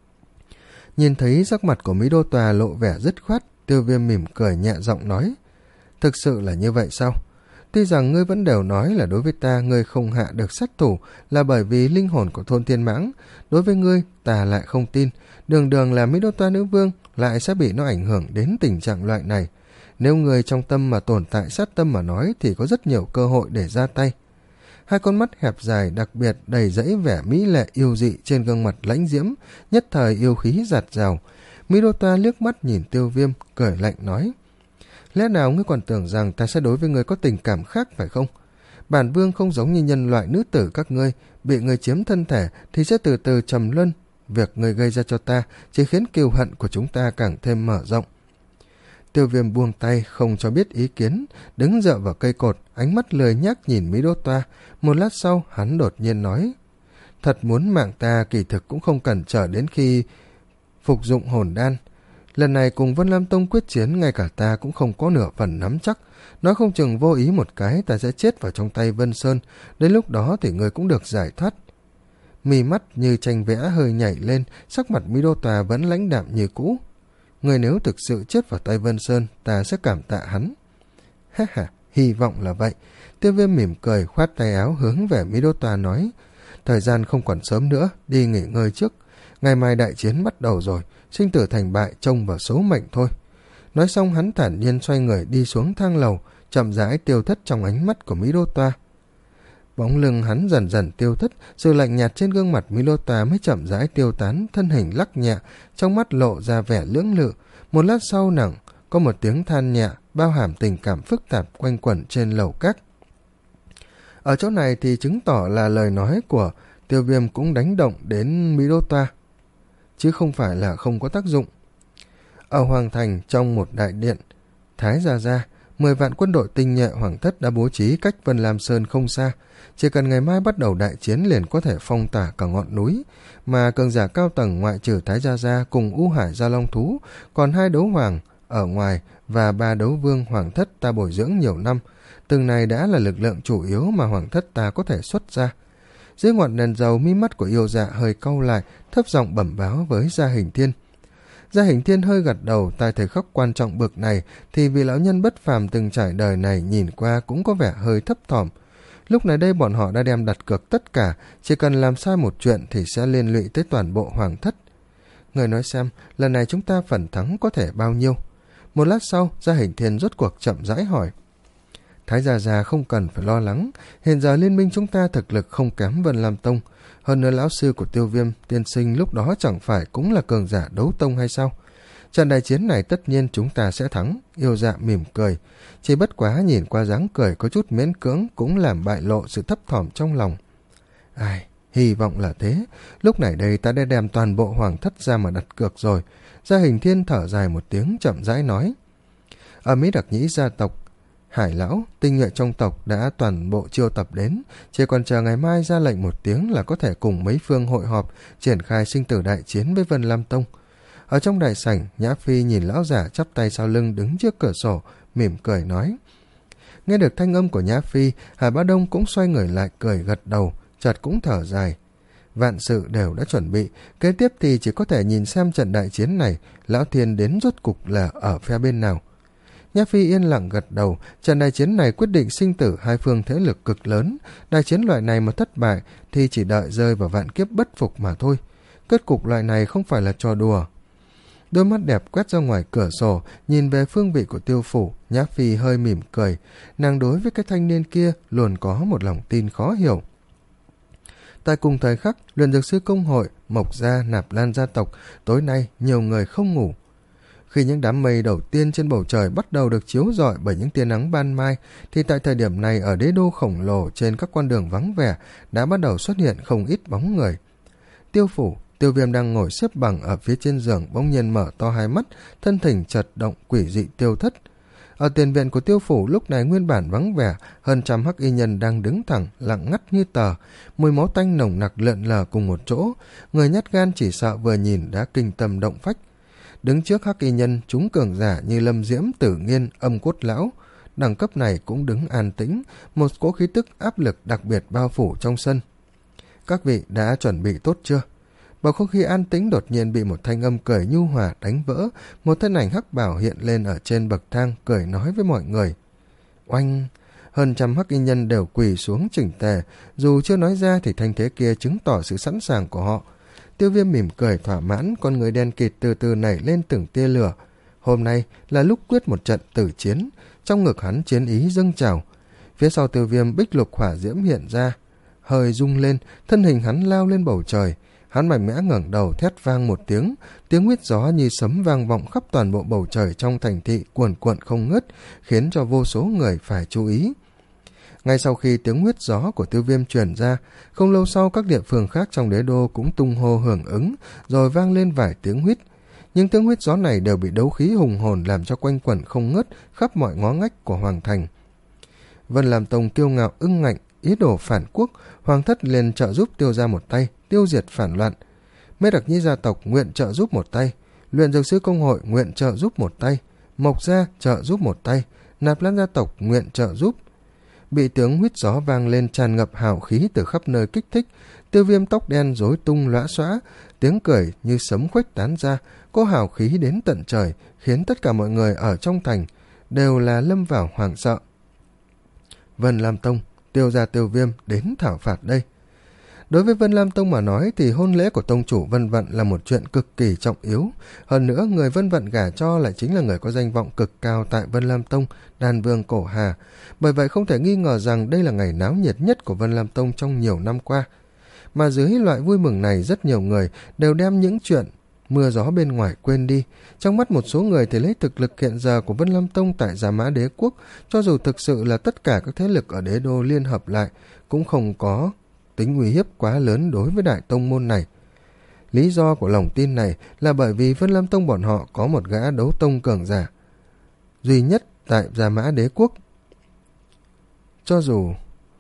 S1: Nhìn thấy sắc mặt của Mỹ Đô Tòa lộ vẻ dứt khoát, Tiêu Viêm mỉm cười nhẹ giọng nói: thực sự là như vậy sao? Tuy rằng ngươi vẫn đều nói là đối với ta ngươi không hạ được sát thủ là bởi vì linh hồn của Thôn Thiên Mãng, đối với ngươi ta lại không tin, đường đường là Mỹ Đô Toa nữ vương lại sẽ bị nó ảnh hưởng đến tình trạng loại này. Nếu ngươi trong tâm mà tồn tại sát tâm mà nói thì có rất nhiều cơ hội để ra tay. Hai con mắt hẹp dài đặc biệt đầy dẫy vẻ mỹ lệ yêu dị trên gương mặt lãnh diễm, nhất thời yêu khí giạt rào. Mỹ Đô Toa liếc mắt nhìn Tiêu Viêm, cười lạnh nói: lẽ nào ngươi còn tưởng rằng ta sẽ đối với ngươi có tình cảm khác phải không? Bản vương không giống như nhân loại nữ tử các ngươi, bị ngươi chiếm thân thể thì sẽ từ từ trầm luân. Việc ngươi gây ra cho ta chỉ khiến kiêu hận của chúng ta càng thêm mở rộng. Tiêu Viêm buông tay, không cho biết ý kiến, đứng dựa vào cây cột, ánh mắt lười nhác nhìn Mỹ Đô Toa. Một lát sau, hắn đột nhiên nói: thật muốn mạng ta kỳ thực cũng không cần chờ đến khi phục dụng hồn đan. Lần này cùng Vân Lam Tông quyết chiến, ngay cả ta cũng không có nửa phần nắm chắc. Nói không chừng vô ý một cái ta sẽ chết vào trong tay Vân Sơn, đến lúc đó thì ngươi cũng được giải thoát. Mì mắt như tranh vẽ hơi nhảy lên, sắc mặt Mỹ Đô Tòa vẫn lãnh đạm như cũ. Ngươi nếu thực sự chết vào tay Vân Sơn, ta sẽ cảm tạ hắn. Ha ha, hy vọng là vậy. Tiêu Viêm mỉm cười, khoát tay áo hướng về Mỹ Đô Tòa nói: thời gian không còn sớm nữa, đi nghỉ ngơi trước. Ngày mai đại chiến bắt đầu rồi, sinh tử thành bại trông vào số mệnh thôi. Nói xong hắn thản nhiên xoay người đi xuống thang lầu, chậm rãi tiêu thất trong ánh mắt của Mỹ Đô Toa. Bóng lưng hắn dần dần tiêu thất, sự lạnh nhạt trên gương mặt Mỹ Đô Toa mới chậm rãi tiêu tán, thân hình lắc nhẹ, trong mắt lộ ra vẻ lưỡng lự. Một lát sau nặng, có một tiếng than nhẹ, bao hàm tình cảm phức tạp quanh quẩn trên lầu các. Ở chỗ này thì chứng tỏ là lời nói của Tiêu Viêm cũng đánh động đến Mỹ Đô Toa, chứ không phải là không có tác dụng. Ở Hoàng Thành, trong một đại điện, Thái Gia Gia, mười vạn quân đội tinh nhuệ Hoàng thất đã bố trí cách Vân Lam Sơn không xa. Chỉ cần ngày mai bắt đầu đại chiến liền có thể phong tỏa cả ngọn núi, mà cường giả cao tầng ngoại trừ Thái Gia Gia cùng U Hải Gia Long Thú, còn hai đấu hoàng ở ngoài và ba đấu vương Hoàng thất ta bồi dưỡng nhiều năm, từng này đã là lực lượng chủ yếu mà Hoàng thất ta có thể xuất ra. Dưới ngọn đèn dầu, mi mắt của yêu dạ hơi cau lại, thấp giọng bẩm báo với Gia Hình Thiên. Gia Hình Thiên hơi gật đầu, tại thời khắc quan trọng bực này thì vị lão nhân bất phàm từng trải đời này nhìn qua cũng có vẻ hơi thấp thỏm. Lúc này đây bọn họ đã đem đặt cược tất cả, chỉ cần làm sai một chuyện thì sẽ liên lụy tới toàn bộ Hoàng thất. Người nói xem, lần này chúng ta phần thắng có thể bao nhiêu? Một lát sau, Gia Hình Thiên rốt cuộc chậm rãi hỏi. Thái Gia Gia không cần phải lo lắng, hiện giờ liên minh chúng ta thực lực không kém Vân Lam Tông. Hơn nữa lão sư của Tiêu Viêm tiên sinh lúc đó chẳng phải cũng là cường giả đấu tông hay sao? Trận đại chiến này tất nhiên chúng ta sẽ thắng. Yêu dạ mỉm cười, chỉ bất quá nhìn qua dáng cười có chút miễn cưỡng cũng làm bại lộ sự thấp thỏm trong lòng. Ai, hy vọng là thế. Lúc này đây ta đã đem toàn bộ Hoàng thất ra mà đặt cược rồi. Gia Hình Thiên thở dài một tiếng chậm rãi nói. Ở Mỹ Đặc Nhĩ gia tộc Hải lão, tinh nhuệ trong tộc đã toàn bộ chiêu tập đến, chỉ còn chờ ngày mai ra lệnh một tiếng là có thể cùng mấy phương hội họp, triển khai sinh tử đại chiến với Vân Lam Tông. Ở trong đại sảnh, Nhã Phi nhìn lão giả chắp tay sau lưng đứng trước cửa sổ, mỉm cười nói. Nghe được thanh âm của Nhã Phi, Hải Bá Đông cũng xoay người lại cười gật đầu, chợt cũng thở dài. Vạn sự đều đã chuẩn bị, kế tiếp thì chỉ có thể nhìn xem trận đại chiến này, lão thiên đến rốt cục là ở phe bên nào. Nhã Phi yên lặng gật đầu, trận đại chiến này quyết định sinh tử hai phương thế lực cực lớn, đại chiến loại này mà thất bại thì chỉ đợi rơi vào vạn kiếp bất phục mà thôi. Kết cục loại này không phải là trò đùa. Đôi mắt đẹp quét ra ngoài cửa sổ, nhìn về phương vị của Tiêu phủ, Nhã Phi hơi mỉm cười, nàng đối với cái thanh niên kia luôn có một lòng tin khó hiểu. Tại cùng thời khắc, Luyện Dược Sư Công hội, Mộc Gia, Nạp Lan gia tộc, tối nay nhiều người không ngủ. Khi những đám mây đầu tiên trên bầu trời bắt đầu được chiếu rọi bởi những tia nắng ban mai, thì tại thời điểm này ở đế đô khổng lồ trên các con đường vắng vẻ đã bắt đầu xuất hiện không ít bóng người. Tiêu phủ, Tiêu Viêm đang ngồi xếp bằng ở phía trên giường bỗng nhiên mở to hai mắt, thân hình chật động quỷ dị tiêu thất. Ở tiền viện của Tiêu phủ lúc này nguyên bản vắng vẻ, hơn trăm hắc y nhân đang đứng thẳng, lặng ngắt như tờ, mùi máu tanh nồng nặc lượn lờ cùng một chỗ, người nhát gan chỉ sợ vừa nhìn đã kinh tâm động phách. Đứng trước hắc y nhân, chúng cường giả như Lâm Diễm, Tử Nghiên, Âm Cốt Lão, đẳng cấp này cũng đứng an tĩnh, một cỗ khí tức áp lực đặc biệt bao phủ trong sân. Các vị đã chuẩn bị tốt chưa? Bầu không khí an tĩnh đột nhiên bị một thanh âm cười nhu hòa đánh vỡ, một thân ảnh hắc bào hiện lên ở trên bậc thang, cười nói với mọi người. Oanh! Hơn trăm hắc y nhân đều quỳ xuống chỉnh tề, dù chưa nói ra thì thanh thế kia chứng tỏ sự sẵn sàng của họ. Tiêu Viêm mỉm cười thỏa mãn, con người đen kịt từ từ nảy lên từng tia lửa. Hôm nay là lúc quyết một trận tử chiến, trong ngực hắn chiến ý dâng trào. Phía sau Tiêu Viêm bích lục hỏa diễm hiện ra, hơi rung lên, thân hình hắn lao lên bầu trời. Hắn mạnh mẽ ngẩng đầu thét vang một tiếng, tiếng huýt gió như sấm vang vọng khắp toàn bộ bầu trời trong thành thị cuồn cuộn không ngớt, khiến cho vô số người phải chú ý. Ngay sau khi tiếng huýt gió của Tiêu Viêm truyền ra, không lâu sau các địa phương khác trong đế đô cũng tung hô hưởng ứng, rồi vang lên vài tiếng huýt. Những tiếng huýt gió này đều bị đấu khí hùng hồn làm cho quanh quẩn không ngớt khắp mọi ngõ ngách của Hoàng Thành. Vân Lam Tông kiêu ngạo ưng ngạnh, ý đồ phản quốc, Hoàng thất liền trợ giúp Tiêu ra một tay, tiêu diệt phản loạn. Mê Đặc Nhi gia tộc nguyện trợ giúp một tay, Luyện Dược Sư Công hội nguyện trợ giúp một tay, Mộc Gia trợ giúp một tay, Nạp Lan gia tộc nguyện trợ giúp. Bị tiếng huýt gió vang lên tràn ngập hào khí từ khắp nơi kích thích, Tiêu Viêm tóc đen rối tung lóa xóa, tiếng cười như sấm khuếch tán ra, có hào khí đến tận trời, khiến tất cả mọi người ở trong thành đều là lâm vào hoảng sợ. Vân Lam Tông, Tiêu gia Tiêu Viêm đến thảo phạt đây. Đối với Vân Lam Tông mà nói thì hôn lễ của tông chủ Vân Vận là một chuyện cực kỳ trọng yếu. Hơn nữa, người Vân Vận gả cho lại chính là người có danh vọng cực cao tại Vân Lam Tông, Đan Vương Cổ Hà. Bởi vậy không thể nghi ngờ rằng đây là ngày náo nhiệt nhất của Vân Lam Tông trong nhiều năm qua. Mà dưới loại vui mừng này, rất nhiều người đều đem những chuyện mưa gió bên ngoài quên đi. Trong mắt một số người thì lấy thực lực hiện giờ của Vân Lam Tông tại Gia Mã Đế Quốc, cho dù thực sự là tất cả các thế lực ở đế đô liên hợp lại, cũng không có tính uy hiếp quá lớn đối với đại tông môn này. Lý do của lòng tin này là bởi vì Vân Lam Tông bọn họ có một gã đấu tông cường giả duy nhất tại Gia Mã Đế Quốc. Cho dù...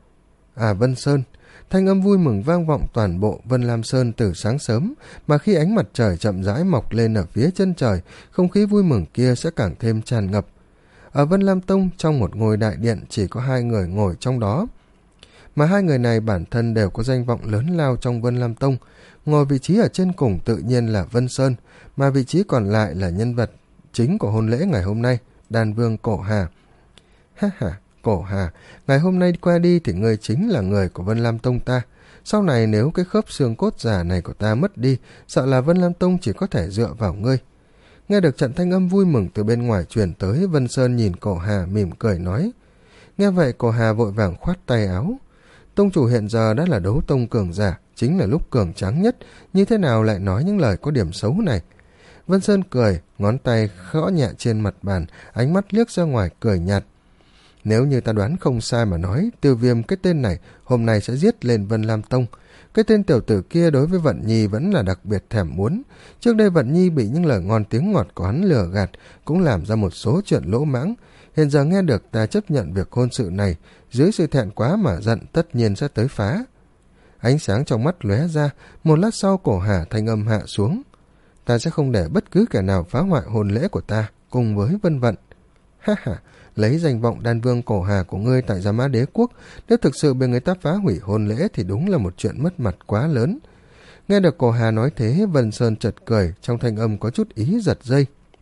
S1: À Vân Sơn, thanh âm vui mừng vang vọng toàn bộ Vân Lam Sơn từ sáng sớm, mà khi ánh mặt trời chậm rãi mọc lên ở phía chân trời, không khí vui mừng kia sẽ càng thêm tràn ngập. Ở Vân Lam Tông, trong một ngôi đại điện chỉ có hai người ngồi trong đó, mà hai người này bản thân đều có danh vọng lớn lao trong Vân Lam Tông. Ngồi vị trí ở trên cùng tự nhiên là Vân Sơn, mà vị trí còn lại là nhân vật chính của hôn lễ ngày hôm nay, Đan Vương Cổ Hà. Ha ha, Cổ Hà, ngày hôm nay qua đi thì ngươi chính là người của Vân Lam Tông ta. Sau này nếu cái khớp xương cốt già này của ta mất đi, sợ là Vân Lam Tông chỉ có thể dựa vào ngươi. Nghe được trận thanh âm vui mừng từ bên ngoài truyền tới, Vân Sơn nhìn Cổ Hà mỉm cười nói. Nghe vậy Cổ Hà vội vàng khoát tay áo. Tông chủ hiện giờ đã là đấu tông cường giả, chính là lúc cường tráng nhất, như thế nào lại nói những lời có điểm xấu này. Vân Sơn cười, ngón tay gõ nhẹ trên mặt bàn, ánh mắt liếc ra ngoài cười nhạt. Nếu như ta đoán không sai mà nói, Tiêu Viêm cái tên này hôm nay sẽ giết lên Vân Lam Tông. Cái tên tiểu tử kia đối với Vận Nhi vẫn là đặc biệt thèm muốn. Trước đây Vận Nhi bị những lời ngon tiếng ngọt của hắn lừa gạt, cũng làm ra một số chuyện lỗ mãng. Hiện giờ nghe được ta chấp nhận việc hôn sự này, dưới sự thẹn quá mà giận tất nhiên sẽ tới phá. Ánh sáng trong mắt lóe ra, một lát sau Cổ Hà thanh âm hạ xuống. Ta sẽ không để bất cứ kẻ nào phá hoại hôn lễ của ta cùng với Vân Vận. Ha ha, lấy danh vọng Đan Vương Cổ Hà của ngươi tại Gia Mã Đế Quốc, nếu thực sự bị người ta phá hủy hôn lễ thì đúng là một chuyện mất mặt quá lớn. Nghe được Cổ Hà nói thế, Vân Sơn chợt cười, trong thanh âm có chút ý giật dây.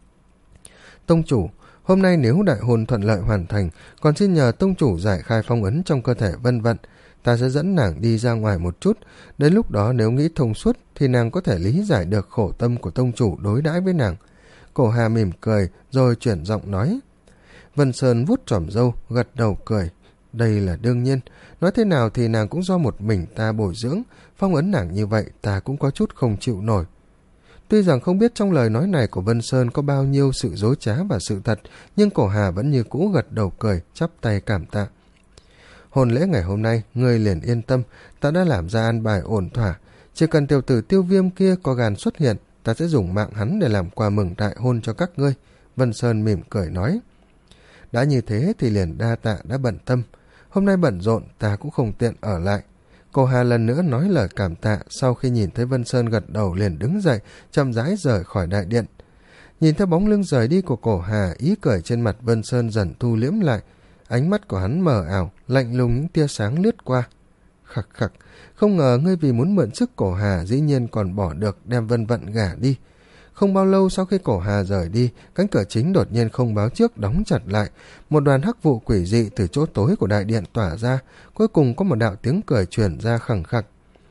S1: Tông chủ, hôm nay nếu đại hôn thuận lợi hoàn thành, còn xin nhờ tông chủ giải khai phong ấn trong cơ thể Vân Vận, ta sẽ dẫn nàng đi ra ngoài một chút, đến lúc đó nếu nghĩ thông suốt thì nàng có thể lý giải được khổ tâm của tông chủ đối đãi với nàng. Cổ Hà mỉm cười rồi chuyển giọng nói. Vân Sơn vuốt tròm râu, gật đầu cười. Đây là đương nhiên, nói thế nào thì nàng cũng do một mình ta bồi dưỡng, phong ấn nàng như vậy ta cũng có chút không chịu nổi. Tuy rằng không biết trong lời nói này của Vân Sơn có bao nhiêu sự dối trá và sự thật, nhưng Cổ Hà vẫn như cũ gật đầu cười, chắp tay cảm tạ. Hôn lễ ngày hôm nay, ngươi liền yên tâm, ta đã làm ra an bài ổn thỏa. Chỉ cần tiểu tử Tiêu Viêm kia có gan xuất hiện, ta sẽ dùng mạng hắn để làm quà mừng đại hôn cho các ngươi. Vân Sơn mỉm cười nói. Đã như thế thì liền đa tạ đã bận tâm. Hôm nay bận rộn, ta cũng không tiện ở lại. Cổ Hà lần nữa nói lời cảm tạ, sau khi nhìn thấy Vân Sơn gật đầu liền đứng dậy, chậm rãi rời khỏi đại điện. Nhìn theo bóng lưng rời đi của Cổ Hà, ý cười trên mặt Vân Sơn dần thu liễm lại. Ánh mắt của hắn mờ ảo, lạnh lùng những tia sáng lướt qua. Khặc khặc, không ngờ ngươi vì muốn mượn sức Cổ Hà dĩ nhiên còn bỏ được đem Vân Vận gả đi. Không bao lâu sau khi Cổ Hà rời đi, cánh cửa chính đột nhiên không báo trước đóng chặt lại. Một đoàn hắc vụ quỷ dị từ chỗ tối của đại điện tỏa ra, cuối cùng có một đạo tiếng cười truyền ra khẳng khặc.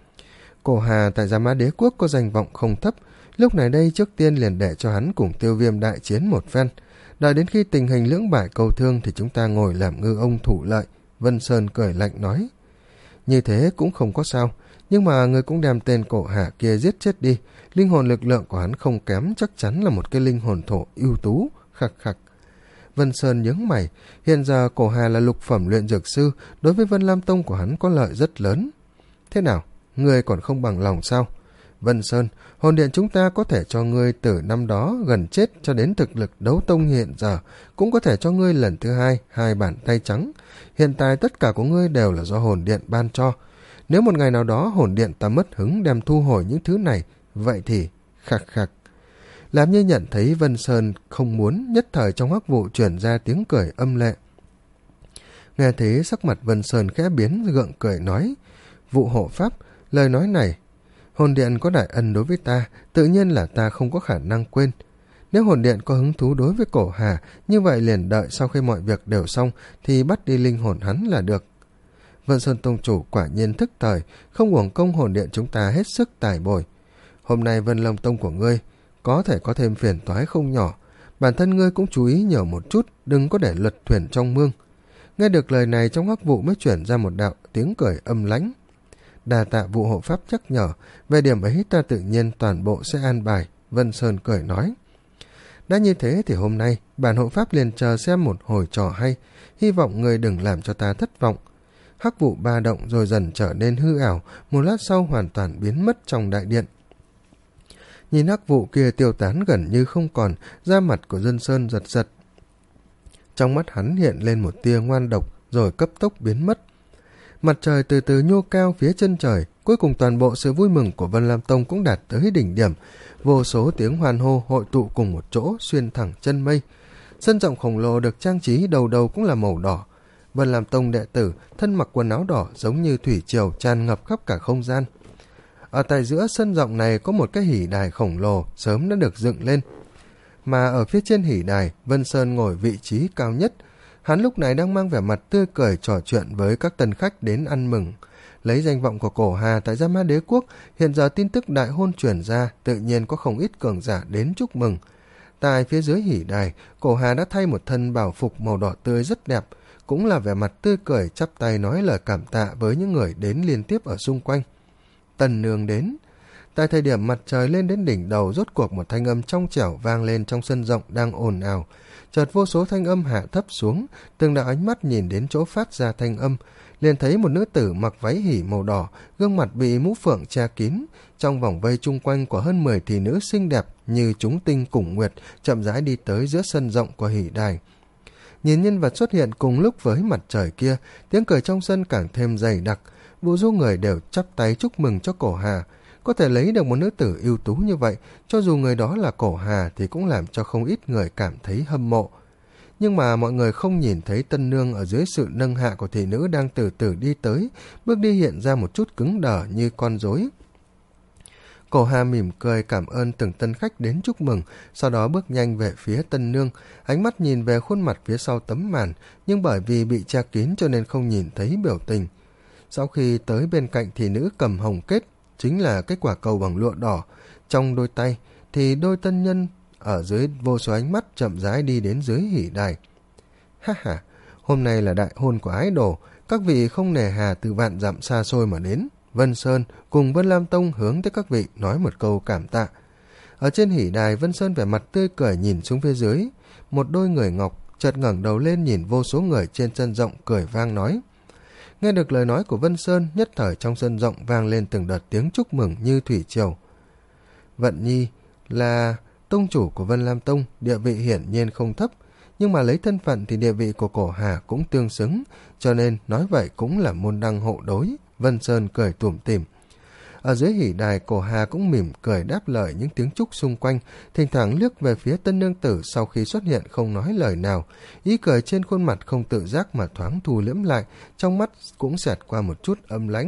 S1: Cổ Hà tại Gia Mã Đế Quốc có danh vọng không thấp, lúc này đây trước tiên liền để cho hắn cùng Tiêu Viêm đại chiến một phen. Đợi đến khi tình hình lưỡng bại câu thương thì chúng ta ngồi làm ngư ông thủ lợi. Vân Sơn cười lạnh nói. Như thế cũng không có sao, nhưng mà người cũng đem tên Cổ Hà kia giết chết đi. Linh hồn lực lượng của hắn không kém, chắc chắn là một cái linh hồn thổ ưu tú. Khặc khặc. Vân Sơn nhướng mày, hiện giờ Cổ Hà là lục phẩm luyện dược sư, đối với Vân Lam Tông của hắn có lợi rất lớn. Thế nào, ngươi còn không bằng lòng sao? Vân Sơn, hồn điện chúng ta có thể cho ngươi từ năm đó gần chết cho đến thực lực đấu tông hiện giờ, cũng có thể cho ngươi lần thứ hai, hai bàn tay trắng. Hiện tại tất cả của ngươi đều là do hồn điện ban cho. Nếu một ngày nào đó hồn điện ta mất hứng đem thu hồi những thứ này, vậy thì khặc khặc. Làm như nhận thấy Vân Sơn không muốn, nhất thời trong hắc vụ chuyển ra tiếng cười âm lệ. Nghe thế sắc mặt Vân Sơn khẽ biến, gượng cười nói. Vụ hộ pháp, lời nói này, hồn điện có đại ân đối với ta, tự nhiên là ta không có khả năng quên. Nếu hồn điện có hứng thú đối với Cổ Hà, như vậy liền đợi sau khi mọi việc đều xong thì bắt đi linh hồn hắn là được. Vân Sơn Tông chủ quả nhiên thức thời, không uổng công hồn điện chúng ta hết sức tài bồi. Hôm nay Vân Lâm Tông của ngươi có thể có thêm phiền toái không nhỏ, bản thân ngươi cũng chú ý nhờ một chút, đừng có để lật thuyền trong mương. Nghe được lời này, trong hắc vụ mới chuyển ra một đạo tiếng cười âm lãnh. Đà tạ vụ hộ pháp nhắc nhở, về điểm ấy ta tự nhiên toàn bộ sẽ an bài. Vân Sơn cười nói. Đã như thế thì hôm nay bản hộ pháp liền chờ xem một hồi trò hay, hy vọng người đừng làm cho ta thất vọng. Hắc vụ ba động rồi dần trở nên hư ảo, một lát sau hoàn toàn biến mất trong đại điện. Nhìn hắc vụ kia tiêu tán gần như không còn, da mặt của Dân Sơn giật giật. Trong mắt hắn hiện lên một tia ngoan độc rồi cấp tốc biến mất. Mặt trời từ từ nhô cao phía chân trời, cuối cùng toàn bộ sự vui mừng của Vân Lam Tông cũng đạt tới đỉnh điểm. Vô số tiếng hoan hô hội tụ cùng một chỗ xuyên thẳng chân mây. Sân rộng khổng lồ được trang trí đầu đầu cũng là màu đỏ. Vân Lam Tông đệ tử thân mặc quần áo đỏ giống như thủy triều tràn ngập khắp cả không gian. Ở tại giữa sân rộng này có một cái hỉ đài khổng lồ sớm đã được dựng lên. Mà ở phía trên hỉ đài, Vân Sơn ngồi vị trí cao nhất. Hắn lúc này đang mang vẻ mặt tươi cười trò chuyện với các tân khách đến ăn mừng. Lấy danh vọng của Cổ Hà tại Gia Ma Đế Quốc, hiện giờ tin tức đại hôn truyền ra, tự nhiên có không ít cường giả đến chúc mừng. Tại phía dưới hỉ đài, Cổ Hà đã thay một thân bảo phục màu đỏ tươi rất đẹp, cũng là vẻ mặt tươi cười chắp tay nói lời cảm tạ với những người đến liên tiếp ở xung quanh. Tần nương đến. Tại thời điểm mặt trời lên đến đỉnh đầu, rốt cuộc một thanh âm trong trẻo vang lên trong sân rộng đang ồn ào. Chợt vô số thanh âm hạ thấp xuống, từng đạo ánh mắt nhìn đến chỗ phát ra thanh âm, liền thấy một nữ tử mặc váy hỉ màu đỏ, gương mặt bị mũ phượng che kín, trong vòng vây chung quanh của hơn mười thị nữ xinh đẹp như chúng tinh cùng nguyệt, chậm rãi đi tới giữa sân rộng của hỉ đài. Nhìn nhân vật xuất hiện cùng lúc với mặt trời kia, tiếng cười trong sân càng thêm dày đặc, vô số người đều chắp tay chúc mừng cho Cổ Hà. Có thể lấy được một nữ tử ưu tú như vậy, cho dù người đó là Cổ Hà thì cũng làm cho không ít người cảm thấy hâm mộ. Nhưng mà mọi người không nhìn thấy tân nương ở dưới sự nâng hạ của thị nữ đang từ từ đi tới, bước đi hiện ra một chút cứng đờ như con rối. Cổ Hà mỉm cười cảm ơn từng tân khách đến chúc mừng, sau đó bước nhanh về phía tân nương, ánh mắt nhìn về khuôn mặt phía sau tấm màn, nhưng bởi vì bị che kín cho nên không nhìn thấy biểu tình. Sau khi tới bên cạnh thị nữ cầm hồng kết, chính là cái quả cầu bằng lụa đỏ, trong đôi tay thì đôi tân nhân ở dưới vô số ánh mắt chậm rãi đi đến dưới hỉ đài. Ha ha, hôm nay là đại hôn của ái đồ, các vị không nề hà từ vạn dặm xa xôi mà đến. Vân Sơn cùng Vân Lam Tông hướng tới các vị nói một câu cảm tạ. Ở trên hỉ đài, Vân Sơn vẻ mặt tươi cười nhìn xuống phía dưới, một đôi người ngọc chợt ngẩng đầu lên nhìn vô số người trên sân rộng cười vang nói. Nghe được lời nói của Vân Sơn, nhất thời trong sân rộng vang lên từng đợt tiếng chúc mừng như thủy triều. Vận Nhi là tông chủ của Vân Lam Tông, địa vị hiển nhiên không thấp, nhưng mà lấy thân phận thì địa vị của Cổ Hà cũng tương xứng, cho nên nói vậy cũng là môn đăng hộ đối. Vân Sơn cười tủm tỉm. Ở dưới hỉ đài, Cổ Hà cũng mỉm cười đáp lời những tiếng chúc xung quanh, thỉnh thoảng liếc về phía tân nương tử sau khi xuất hiện không nói lời nào, ý cười trên khuôn mặt không tự giác mà thoáng thu liễm lại, trong mắt cũng xẹt qua một chút âm lãnh.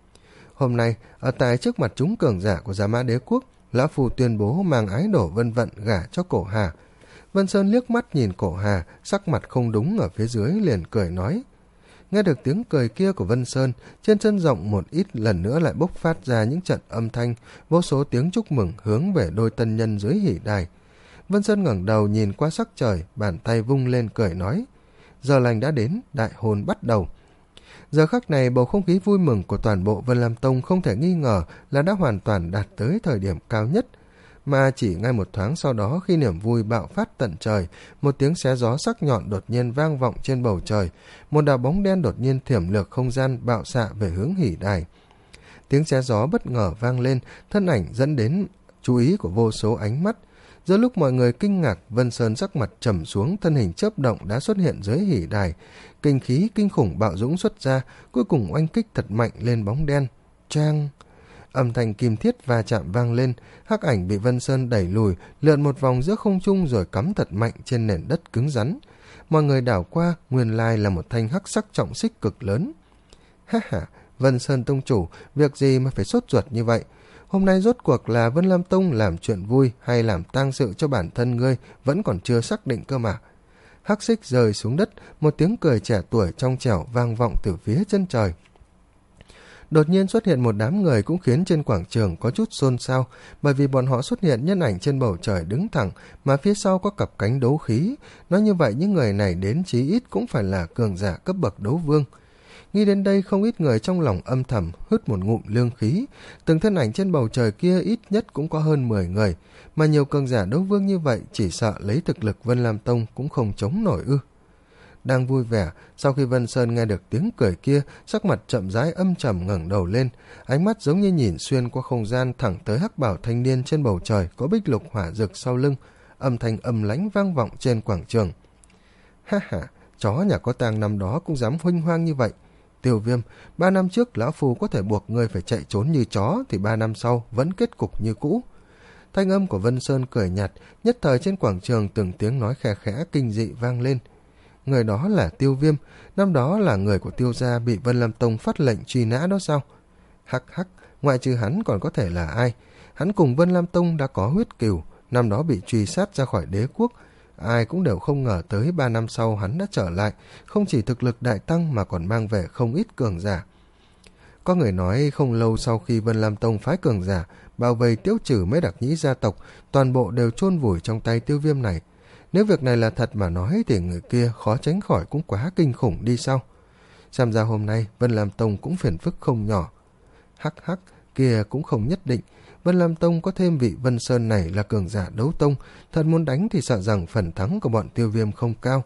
S1: Hôm nay, ở tại trước mặt chúng cường giả của Gia Ma Đế Quốc, lão phu tuyên bố mang ái đổ Vân Vận gả cho Cổ Hà. Vân Sơn liếc mắt nhìn Cổ Hà, sắc mặt không đúng ở phía dưới liền cười nói. Nghe được tiếng cười kia của Vân Sơn, trên sân rộng một ít lần nữa lại bốc phát ra những trận âm thanh, vô số tiếng chúc mừng hướng về đôi tân nhân dưới hỉ đài. Vân Sơn ngẩng đầu nhìn qua sắc trời, bàn tay vung lên cười nói. Giờ lành đã đến, đại hôn bắt đầu. Giờ khắc này bầu không khí vui mừng của toàn bộ Vân Lam Tông không thể nghi ngờ là đã hoàn toàn đạt tới thời điểm cao nhất. Mà chỉ ngay một thoáng sau đó, khi niềm vui bạo phát tận trời, một tiếng xé gió sắc nhọn đột nhiên vang vọng trên bầu trời, một đạo bóng đen đột nhiên thiểm lược không gian bạo xạ về hướng hỉ đài. Tiếng xé gió bất ngờ vang lên, thân ảnh dẫn đến chú ý của vô số ánh mắt. Giữa lúc mọi người kinh ngạc, Vân Sơn sắc mặt trầm xuống, thân hình chớp động đã xuất hiện dưới hỉ đài, kinh khí kinh khủng bạo dũng xuất ra, cuối cùng oanh kích thật mạnh lên bóng đen. Trang âm thanh kim thiết va chạm vang lên, hắc ảnh bị Vân Sơn đẩy lùi, lượn một vòng giữa không trung rồi cắm thật mạnh trên nền đất cứng rắn. Mọi người đảo qua, nguyên lai là một thanh hắc sắc trọng xích cực lớn. Ha ha, Vân Sơn tông chủ, việc gì mà phải sốt ruột như vậy? Hôm nay rốt cuộc là Vân Lam Tông làm chuyện vui hay làm tang sự cho bản thân ngươi vẫn còn chưa xác định cơ mà. hắc xích rơi xuống đất, một tiếng cười trẻ tuổi trong trẻo vang vọng từ phía chân trời. Đột nhiên xuất hiện một đám người cũng khiến trên quảng trường có chút xôn xao, bởi vì bọn họ xuất hiện nhân ảnh trên bầu trời đứng thẳng, mà phía sau có cặp cánh đấu khí. Nói như vậy những người này đến chí ít cũng phải là cường giả cấp bậc đấu vương. Nghĩ đến đây, không ít người trong lòng âm thầm hít một ngụm lương khí. Từng thân ảnh trên bầu trời kia ít nhất cũng có hơn mười người, mà nhiều cường giả đấu vương như vậy chỉ sợ lấy thực lực Vân Lam Tông cũng không chống nổi ư. Đang vui vẻ, sau khi Vân Sơn nghe được tiếng cười kia, sắc mặt chậm rãi âm trầm ngẩng đầu lên, ánh mắt giống như nhìn xuyên qua không gian thẳng tới hắc bảo thanh niên trên bầu trời có bích lục hỏa dược sau lưng, âm thanh âm lãnh vang vọng trên quảng trường. Ha ha, chó nhà có tang năm đó cũng dám huênh hoang như vậy. Tiêu Viêm, ba năm trước lão phu có thể buộc ngươi phải chạy trốn như chó, thì ba năm sau vẫn kết cục như cũ. Thanh âm của Vân Sơn cười nhạt, nhất thời trên quảng trường từng tiếng nói khẽ khẽ kinh dị vang lên. Người đó là Tiêu Viêm, năm đó là người của Tiêu gia bị Vân Lam Tông phát lệnh truy nã đó sao? Hắc hắc, ngoại trừ hắn còn có thể là ai? Hắn cùng Vân Lam Tông đã có huyết cừu, năm đó bị truy sát ra khỏi đế quốc. Ai cũng đều không ngờ tới ba năm sau hắn đã trở lại, không chỉ thực lực đại tăng mà còn mang về không ít cường giả. Có người nói không lâu sau khi Vân Lam Tông phái cường giả bao vây tiêu trừ mấy đặc nhĩ gia tộc, toàn bộ đều chôn vùi trong tay Tiêu Viêm này. Nếu việc này là thật mà nói thì người kia khó tránh khỏi cũng quá kinh khủng đi sao? Xem ra hôm nay Vân Lam Tông cũng phiền phức không nhỏ. Hắc hắc, kia cũng không nhất định. Vân Lam Tông có thêm vị Vân Sơn này là cường giả đấu tông, thật muốn đánh thì sợ rằng phần thắng của bọn Tiêu Viêm không cao.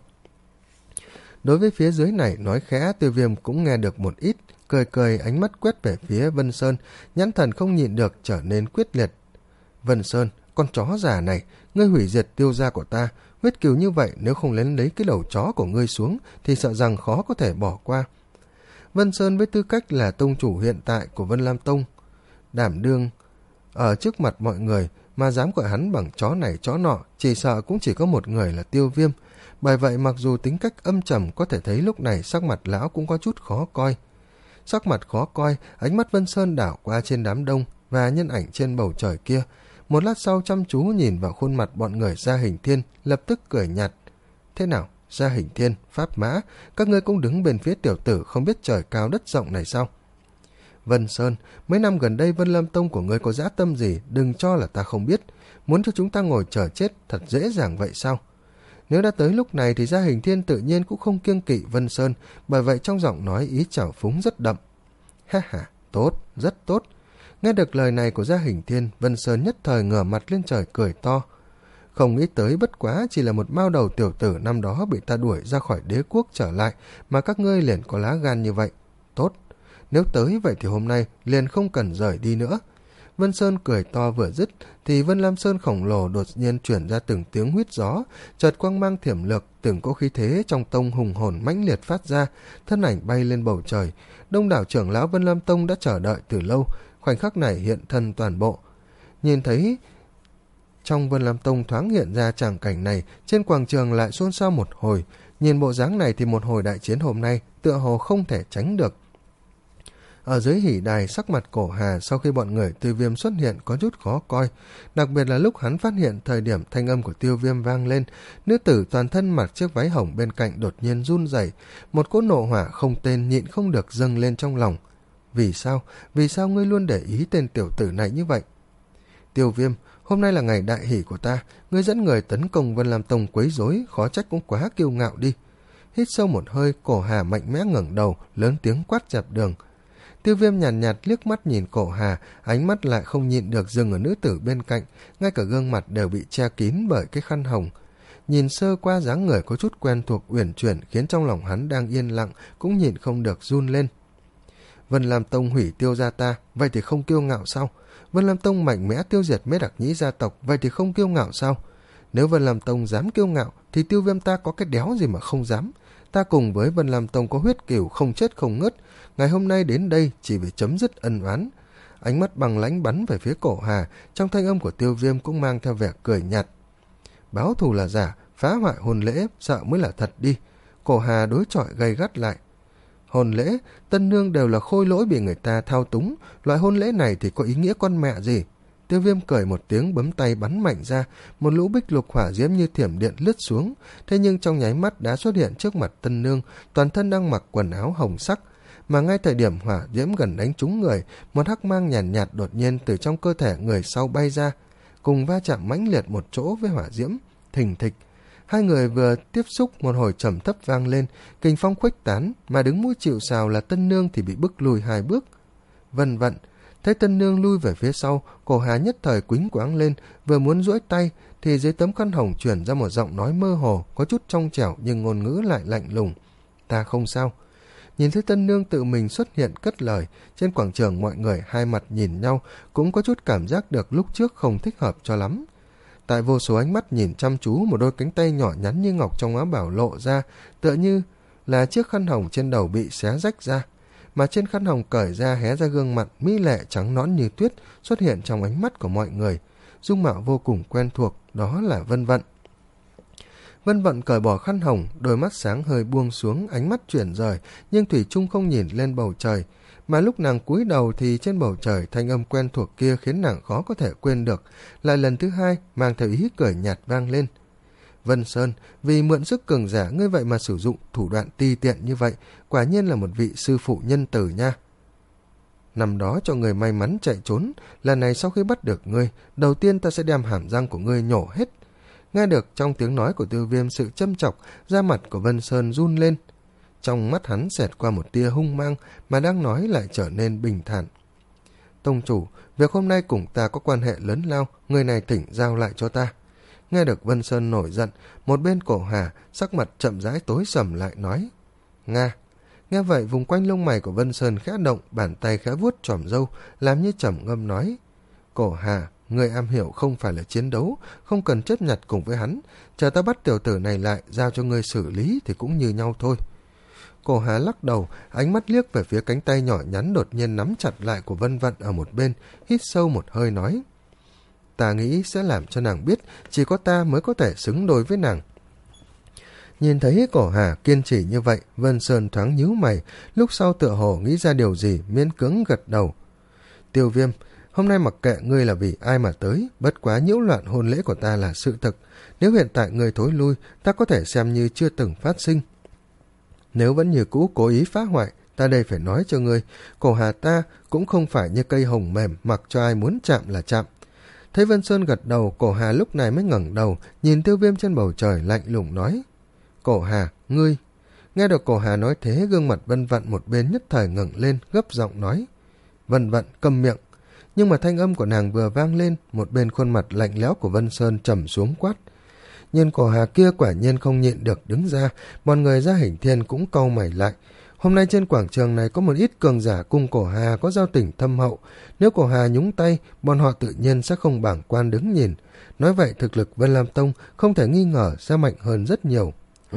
S1: Đối với phía dưới này nói khẽ, Tiêu Viêm cũng nghe được một ít, cười cười ánh mắt quét về phía Vân Sơn, nhãn thần không nhịn được trở nên quyết liệt. Vân Sơn, con chó già này, ngươi hủy diệt Tiêu gia của ta, huyết cừu như vậy nếu không lén lấy cái đầu chó của ngươi xuống thì sợ rằng khó có thể bỏ qua. Vân Sơn với tư cách là tông chủ hiện tại của Vân Lam Tông, đảm đương ở trước mặt mọi người mà dám gọi hắn bằng chó này chó nọ, chỉ sợ cũng chỉ có một người là Tiêu Viêm. Bởi vậy mặc dù tính cách âm trầm, có thể thấy lúc này sắc mặt lão cũng có chút khó coi. Sắc mặt khó coi, ánh mắt Vân Sơn đảo qua trên đám đông và nhân ảnh trên bầu trời kia. Một lát sau chăm chú nhìn vào khuôn mặt bọn người Gia Hình Thiên, lập tức cười nhạt. Thế nào, Gia Hình Thiên, Pháp Mã, các ngươi cũng đứng bên phía tiểu tử không biết trời cao đất rộng này sao? Vân Sơn, mấy năm gần đây Vân Lam Tông của ngươi có dã tâm gì, đừng cho là ta không biết. Muốn cho chúng ta ngồi chờ chết thật dễ dàng vậy sao? Nếu đã tới lúc này thì Gia Hình Thiên tự nhiên cũng không kiêng kỵ Vân Sơn, bởi vậy trong giọng nói ý trào phúng rất đậm. Ha ha, tốt, rất tốt. Nghe được lời này của Gia Hình Thiên, Vân Sơn nhất thời ngửa mặt lên trời cười to. Không nghĩ tới bất quá chỉ là một mao đầu tiểu tử năm đó bị ta đuổi ra khỏi đế quốc trở lại, mà các ngươi liền có lá gan như vậy. Tốt, nếu tới vậy thì hôm nay liền không cần rời đi nữa. Vân Sơn cười to vừa dứt thì Vân Lam Sơn khổng lồ đột nhiên chuyển ra từng tiếng huýt gió, chợt quang mang thiểm lược, từng cỗ khí thế trong tông hùng hồn mãnh liệt phát ra, thân ảnh bay lên bầu trời. Đông đảo trưởng lão Vân Lam Tông đã chờ đợi từ lâu, khoảnh khắc này hiện thân toàn bộ. Nhìn thấy trong Vân Lam Tông thoáng hiện ra tràng cảnh này, trên quảng trường lại xôn xao một hồi. Nhìn bộ dáng này thì một hồi đại chiến hôm nay tựa hồ không thể tránh được. Ở dưới hỉ đài, sắc mặt Cổ Hà sau khi bọn người Tiêu Viêm xuất hiện có chút khó coi, đặc biệt là lúc hắn phát hiện thời điểm thanh âm của Tiêu Viêm vang lên, nữ tử toàn thân mặc chiếc váy hồng bên cạnh đột nhiên run rẩy, một cỗ nộ hỏa không tên nhịn không được dâng lên trong lòng. Vì sao? Vì sao ngươi luôn để ý tên tiểu tử này như vậy? Tiêu Viêm, hôm nay là ngày đại hỷ của ta, ngươi dẫn người tấn công Vân Lam Tông quấy rối, khó trách cũng quá kiêu ngạo đi. Hít sâu một hơi, Cổ Hà mạnh mẽ ngẩng đầu, lớn tiếng quát dẹp đường. Tiêu Viêm nhàn nhạt, nhạt liếc mắt nhìn Cổ Hà, ánh mắt lại không nhịn được dừng ở nữ tử bên cạnh, ngay cả gương mặt đều bị che kín bởi cái khăn hồng. Nhìn sơ qua dáng người có chút quen thuộc uyển chuyển, khiến trong lòng hắn đang yên lặng cũng nhịn không được run lên. Vân Lam Tông hủy Tiêu gia ta, vậy thì không kiêu ngạo sao? Vân Lam Tông mạnh mẽ tiêu diệt mấy đặc nhĩ gia tộc, vậy thì không kiêu ngạo sao? Nếu Vân Lam Tông dám kiêu ngạo thì Tiêu Viêm ta có cái đéo gì mà không dám. Ta cùng với Vân Lam Tông có huyết cừu không chết không ngớt, ngày hôm nay đến đây chỉ vì chấm dứt ân oán. Ánh mắt bằng lãnh bắn về phía Cổ Hà, trong thanh âm của Tiêu Viêm cũng mang theo vẻ cười nhạt. Báo thù là giả, phá hoại hôn lễ sợ mới là thật đi. Cổ Hà đối chọi gay gắt lại. Hôn lễ, tân nương đều là khôi lỗi bị người ta thao túng, loại hôn lễ này thì có ý nghĩa con mẹ gì? Tiêu Viêm cười một tiếng bấm tay bắn mạnh ra, một lũ bích lục hỏa diễm như thiểm điện lướt xuống, thế nhưng trong nháy mắt đã xuất hiện trước mặt Tân Nương, toàn thân đang mặc quần áo hồng sắc. Mà ngay thời điểm hỏa diễm gần đánh trúng người, một hắc mang nhàn nhạt, nhạt đột nhiên từ trong cơ thể người sau bay ra, cùng va chạm mãnh liệt một chỗ với hỏa diễm, thình thịch. Hai người vừa tiếp xúc, một hồi trầm thấp vang lên, kình phong khuếch tán, mà đứng mũi chịu sào là Tân Nương thì bị bức lùi hai bước. Vân Vận thấy Tân Nương lui về phía sau, cổ Hà nhất thời quýnh quáng lên, vừa muốn duỗi tay thì dưới tấm khăn hồng truyền ra một giọng nói mơ hồ, có chút trong trẻo nhưng ngôn ngữ lại lạnh lùng. Ta không sao. Nhìn thấy Tân Nương tự mình xuất hiện cất lời, trên quảng trường mọi người hai mặt nhìn nhau, cũng có chút cảm giác được lúc trước không thích hợp cho lắm. Tại vô số ánh mắt nhìn chăm chú, một đôi cánh tay nhỏ nhắn như ngọc trong áo bảo lộ ra, tựa như là chiếc khăn hồng trên đầu bị xé rách ra, mà trên khăn hồng cởi ra hé ra gương mặt mỹ lệ trắng nõn như tuyết xuất hiện trong ánh mắt của mọi người, dung mạo vô cùng quen thuộc, đó là Vân Vận. Vân Vận cởi bỏ khăn hồng, đôi mắt sáng hơi buông xuống, ánh mắt chuyển rời, nhưng thủy chung không nhìn lên bầu trời, mà lúc nàng cúi đầu thì trên bầu trời thanh âm quen thuộc kia khiến nàng khó có thể quên được, lại lần thứ hai mang theo ý cười nhạt vang lên. Vân Sơn, vì mượn sức cường giả ngươi vậy mà sử dụng thủ đoạn ti tiện như vậy, quả nhiên là một vị sư phụ nhân từ nha. Năm đó cho người may mắn chạy trốn, lần này sau khi bắt được ngươi, đầu tiên ta sẽ đem hàm răng của ngươi nhổ hết. Nghe được trong tiếng nói của Tiêu Viêm sự châm chọc, da mặt của Vân Sơn run lên. Trong mắt hắn xẹt qua một tia hung mang, mà đang nói lại trở nên bình thản. Tông chủ, việc hôm nay cùng ta có quan hệ lớn lao, người này thỉnh giao lại cho ta. Nghe được Vân Sơn nổi giận, một bên cổ Hà sắc mặt chậm rãi tối sầm lại nói. Nga. Nghe vậy vùng quanh lông mày của Vân Sơn khẽ động, bàn tay khẽ vuốt chòm râu, làm như trầm ngâm nói. Cổ Hà, người am hiểu không phải là chiến đấu, không cần chấp nhặt cùng với hắn, chờ ta bắt tiểu tử này lại, giao cho ngươi xử lý thì cũng như nhau thôi. Cổ Hà lắc đầu, ánh mắt liếc về phía cánh tay nhỏ nhắn đột nhiên nắm chặt lại của Vân Vận ở một bên, hít sâu một hơi nói. Ta nghĩ sẽ làm cho nàng biết, chỉ có ta mới có thể xứng đôi với nàng. Nhìn thấy Cổ Hà kiên trì như vậy, Vân Sơn thoáng nhíu mày, lúc sau tựa hồ nghĩ ra điều gì, miễn cưỡng gật đầu. Tiêu Viêm, hôm nay mặc kệ ngươi là vì ai mà tới, bất quá nhiễu loạn hôn lễ của ta là sự thực. Nếu hiện tại ngươi thối lui, ta có thể xem như chưa từng phát sinh. Nếu vẫn như cũ cố ý phá hoại, ta đây phải nói cho ngươi, Cổ Hà ta cũng không phải như cây hồng mềm, mặc cho ai muốn chạm là chạm. Thấy Vân Sơn gật đầu, Cổ Hà lúc này mới ngẩng đầu, nhìn Tiêu Viêm trên bầu trời lạnh lùng nói. Cổ Hà, ngươi. Nghe được Cổ Hà nói thế, gương mặt Vân Vận một bên nhất thời ngẩng lên, gấp giọng nói. Vân Vận, câm miệng. Nhưng mà thanh âm của nàng vừa vang lên, một bên khuôn mặt lạnh lẽo của Vân Sơn trầm xuống quát. Nhìn Cổ Hà kia quả nhiên không nhịn được đứng ra, bọn người Gia Hình Thiên cũng cau mày lại. Hôm nay trên quảng trường này có một ít cường giả cùng Cổ Hà có giao tình thâm hậu, nếu Cổ Hà nhúng tay, bọn họ tự nhiên sẽ không bảng quan đứng nhìn. Nói vậy thực lực Vân Lam Tông không thể nghi ngờ sẽ mạnh hơn rất nhiều.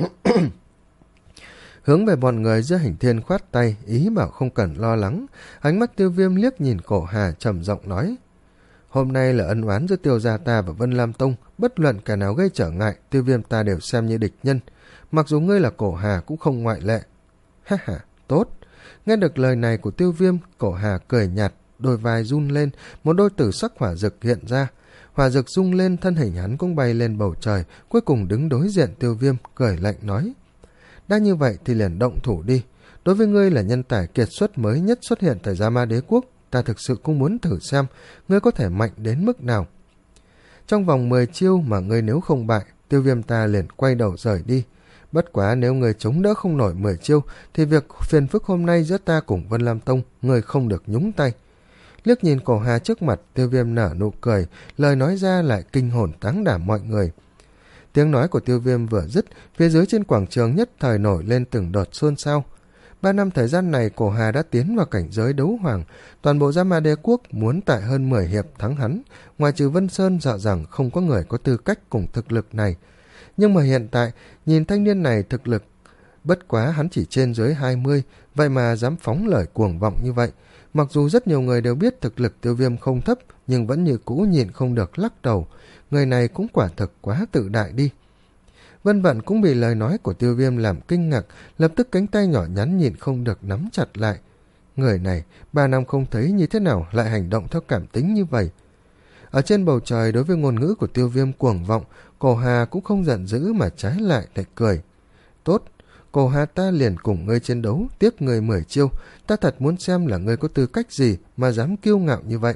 S1: Hướng về bọn người Gia Hình Thiên khoát tay, ý bảo không cần lo lắng. Ánh mắt Tiêu Viêm liếc nhìn Cổ Hà trầm giọng nói. Hôm nay là ân oán giữa Tiêu gia ta và Vân Lam Tông, bất luận kẻ nào gây trở ngại, Tiêu Viêm ta đều xem như địch nhân. Mặc dù ngươi là Cổ Hà cũng không ngoại lệ. Ha ha, tốt. Nghe được lời này của Tiêu Viêm, Cổ Hà cười nhạt, đôi vai run lên, một đôi tử sắc hỏa dực hiện ra. Hỏa dực rung lên, thân hình hắn cũng bay lên bầu trời, cuối cùng đứng đối diện Tiêu Viêm, cười lạnh nói. Đã như vậy thì liền động thủ đi. Đối với ngươi là nhân tài kiệt xuất mới nhất xuất hiện tại Gia Ma Đế Quốc, ta thực sự cũng muốn thử xem ngươi có thể mạnh đến mức nào. Trong vòng mười chiêu mà ngươi nếu không bại, Tiêu Viêm ta liền quay đầu rời đi. Bất quá nếu ngươi chống đỡ không nổi mười chiêu, thì việc phiền phức hôm nay giữa ta cùng Vân Lam Tông, ngươi không được nhúng tay. Liếc nhìn Cổ Hà trước mặt, Tiêu Viêm nở nụ cười, lời nói ra lại kinh hồn táng đảm mọi người. Tiếng nói của Tiêu Viêm vừa dứt, phía dưới trên quảng trường nhất thời nổi lên từng đợt xôn xao. Ba năm thời gian này, Cổ Hà đã tiến vào cảnh giới đấu hoàng, toàn bộ Gia Ma Đế Quốc muốn tại hơn mười hiệp thắng hắn, ngoài trừ Vân Sơn sợ rằng không có người có tư cách cùng thực lực này. Nhưng mà hiện tại, nhìn thanh niên này thực lực, bất quá hắn chỉ trên dưới hai mươi, vậy mà dám phóng lời cuồng vọng như vậy. Mặc dù rất nhiều người đều biết thực lực Tiêu Viêm không thấp, nhưng vẫn như cũ nhịn không được lắc đầu. Người này cũng quả thực quá tự đại đi. Vân Vận cũng bị lời nói của Tiêu Viêm làm kinh ngạc, lập tức cánh tay nhỏ nhắn nhịn không được nắm chặt lại. Người này, ba năm không thấy như thế nào lại hành động theo cảm tính như vậy. Ở trên bầu trời, đối với ngôn ngữ của Tiêu Viêm cuồng vọng, Cổ Hà cũng không giận dữ mà trái lại lại cười. Tốt, Cổ Hà, ta liền cùng ngươi chiến đấu, tiếp ngươi mười chiêu, ta thật muốn xem là ngươi có tư cách gì mà dám kiêu ngạo như vậy.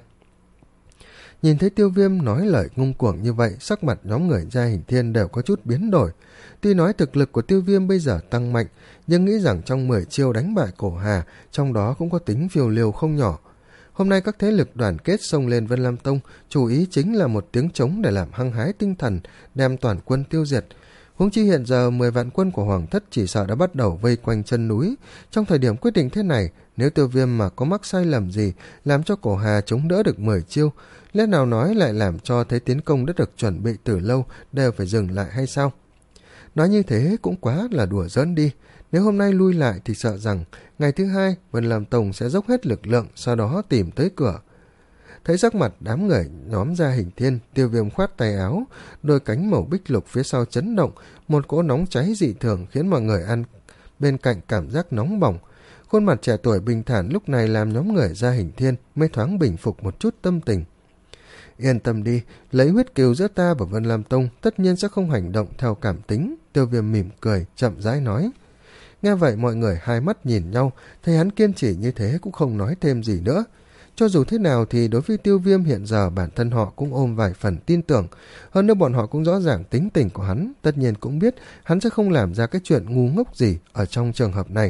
S1: Nhìn thấy Tiêu Viêm nói lời ngông cuồng như vậy, sắc mặt nhóm người Gia Hình Thiên đều có chút biến đổi. Tuy nói thực lực của Tiêu Viêm bây giờ tăng mạnh, nhưng nghĩ rằng trong mười chiêu đánh bại Cổ Hà, trong đó cũng có tính phiêu liều không nhỏ. Hôm nay các thế lực đoàn kết xông lên Vân Lam Tông, chủ ý chính là một tiếng trống để làm hăng hái tinh thần, đem toàn quân tiêu diệt. Huống chi hiện giờ mười vạn quân của Hoàng Thất chỉ sợ đã bắt đầu vây quanh chân núi. Trong thời điểm quyết định thế này, nếu Tiêu Viêm mà có mắc sai lầm gì, làm cho Cổ Hà chống đỡ được mười chiêu, lẽ nào nói lại làm cho thấy tiến công đã được chuẩn bị từ lâu đều phải dừng lại hay sao? Nói như thế cũng quá là đùa giỡn đi. Nếu hôm nay lui lại thì sợ rằng ngày thứ hai Vân Lam Tông sẽ dốc hết lực lượng, sau đó tìm tới cửa. Thấy sắc mặt đám người nhóm Gia Hình Thiên, Tiêu Viêm khoát tay áo, đôi cánh màu bích lục phía sau chấn động, một cỗ nóng cháy dị thường khiến mọi người ăn bên cạnh cảm giác nóng bỏng. Khuôn mặt trẻ tuổi bình thản lúc này làm nhóm người Gia Hình Thiên mới thoáng bình phục một chút tâm tình. Yên tâm đi, lấy huyết cừu giữa ta và Vân Lam Tông tất nhiên sẽ không hành động theo cảm tính. Tiêu Viêm mỉm cười, chậm rãi nói. Nghe vậy mọi người hai mắt nhìn nhau, thấy hắn kiên trì như thế cũng không nói thêm gì nữa. Cho dù thế nào thì đối với Tiêu Viêm hiện giờ bản thân họ cũng ôm vài phần tin tưởng. Hơn nữa bọn họ cũng rõ ràng tính tình của hắn, tất nhiên cũng biết hắn sẽ không làm ra cái chuyện ngu ngốc gì ở trong trường hợp này.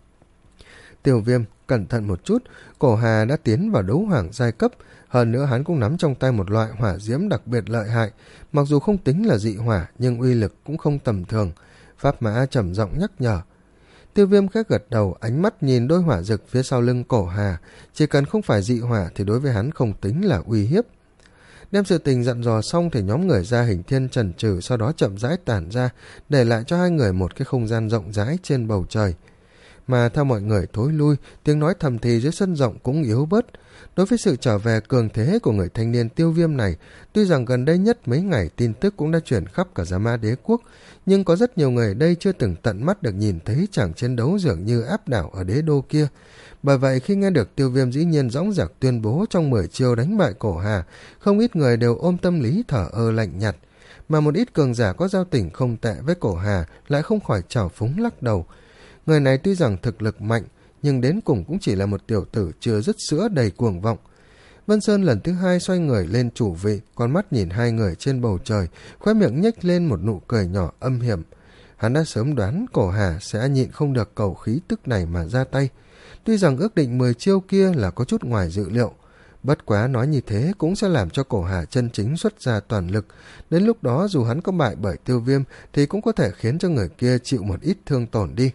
S1: Tiêu Viêm, cẩn thận một chút, Cổ Hà đã tiến vào đấu hoàng giai cấp, hơn nữa hắn cũng nắm trong tay một loại hỏa diễm đặc biệt lợi hại, mặc dù không tính là dị hỏa nhưng uy lực cũng không tầm thường. Pháp Mã trầm giọng nhắc nhở. Tiêu Viêm khẽ gật đầu, ánh mắt nhìn đôi hỏa rực phía sau lưng Cổ Hà, chỉ cần không phải dị hỏa thì đối với hắn không tính là uy hiếp. Đem sự tình dặn dò xong thì nhóm người Gia Hình Thiên chần chừ, sau đó chậm rãi tản ra, để lại cho hai người một cái không gian rộng rãi trên bầu trời. Mà theo mọi người thối lui, tiếng nói thầm thì dưới sân rộng cũng yếu bớt. Đối với sự trở về cường thế của người thanh niên Tiêu Viêm này, tuy rằng gần đây nhất mấy ngày tin tức cũng đã truyền khắp cả Giá Ma Đế Quốc, nhưng có rất nhiều người ở đây chưa từng tận mắt được nhìn thấy chàng chiến đấu dường như áp đảo ở đế đô kia. Bởi vậy khi nghe được Tiêu Viêm dĩ nhiên dõng dạc tuyên bố trong mười chiêu đánh bại Cổ Hà, không ít người đều ôm tâm lý thở ơ lạnh nhạt, mà một ít cường giả có giao tình không tệ với Cổ Hà lại không khỏi trào phúng lắc đầu. Người này tuy rằng thực lực mạnh, nhưng đến cùng cũng chỉ là một tiểu tử chưa dứt sữa đầy cuồng vọng. Vân Sơn lần thứ hai xoay người lên chủ vị, con mắt nhìn hai người trên bầu trời, khóe miệng nhếch lên một nụ cười nhỏ âm hiểm. Hắn đã sớm đoán Cổ Hà sẽ nhịn không được cầu khí tức này mà ra tay. Tuy rằng ước định mười chiêu kia là có chút ngoài dự liệu, bất quá nói như thế cũng sẽ làm cho Cổ Hà chân chính xuất ra toàn lực. Đến lúc đó dù hắn có bại bởi Tiêu Viêm thì cũng có thể khiến cho người kia chịu một ít thương tổn đi.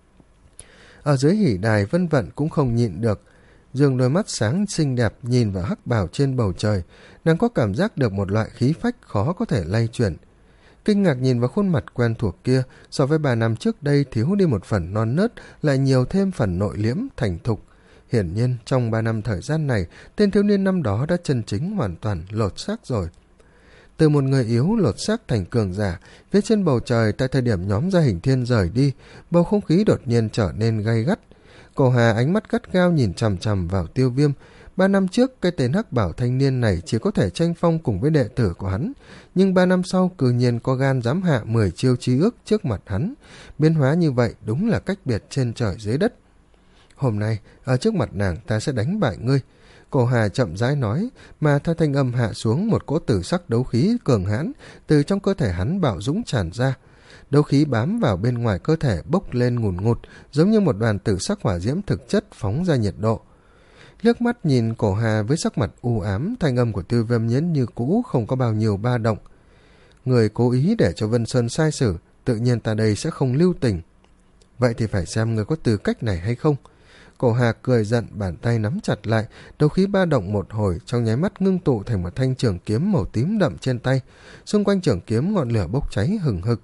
S1: Ở dưới hỉ đài, Vân Vận cũng không nhịn được, dường đôi mắt sáng xinh đẹp nhìn vào hắc bào trên bầu trời, nàng có cảm giác được một loại khí phách khó có thể lay chuyển. Kinh ngạc nhìn vào khuôn mặt quen thuộc kia, so với ba năm trước đây thiếu đi một phần non nớt, lại nhiều thêm phần nội liễm, thành thục. Hiển nhiên trong ba năm thời gian này, tên thiếu niên năm đó đã chân chính hoàn toàn lột xác rồi. Từ một người yếu lột xác thành cường giả, phía trên bầu trời tại thời điểm nhóm Gia Hình Thiên rời đi, bầu không khí đột nhiên trở nên gay gắt. Cổ Hà ánh mắt gắt gao nhìn chằm chằm vào Tiêu Viêm. Ba năm trước, cái tên hắc bảo thanh niên này chỉ có thể tranh phong cùng với đệ tử của hắn, nhưng ba năm sau cư nhiên có gan dám hạ mười chiêu chi ước trước mặt hắn. Biến hóa như vậy đúng là cách biệt trên trời dưới đất. Hôm nay, ở trước mặt nàng ta sẽ đánh bại ngươi. Cổ Hà chậm rãi nói, mà theo thanh âm hạ xuống, một cỗ tử sắc đấu khí cường hãn từ trong cơ thể hắn bạo dũng tràn ra. Đấu khí bám vào bên ngoài cơ thể bốc lên ngùn ngụt, giống như một đoàn tử sắc hỏa diễm thực chất phóng ra nhiệt độ. Liếc mắt nhìn Cổ Hà với sắc mặt u ám, thanh âm của Tiêu Viêm nhẫn như cũ, không có bao nhiêu ba động. Người cố ý để cho Vân Sơn sai xử, tự nhiên ta đây sẽ không lưu tình. Vậy thì phải xem người có tư cách này hay không. Cổ Hà cười giận, bàn tay nắm chặt lại, đấu khí ba động một hồi, trong nháy mắt ngưng tụ thành một thanh trường kiếm màu tím đậm trên tay. Xung quanh trường kiếm ngọn lửa bốc cháy hừng hực.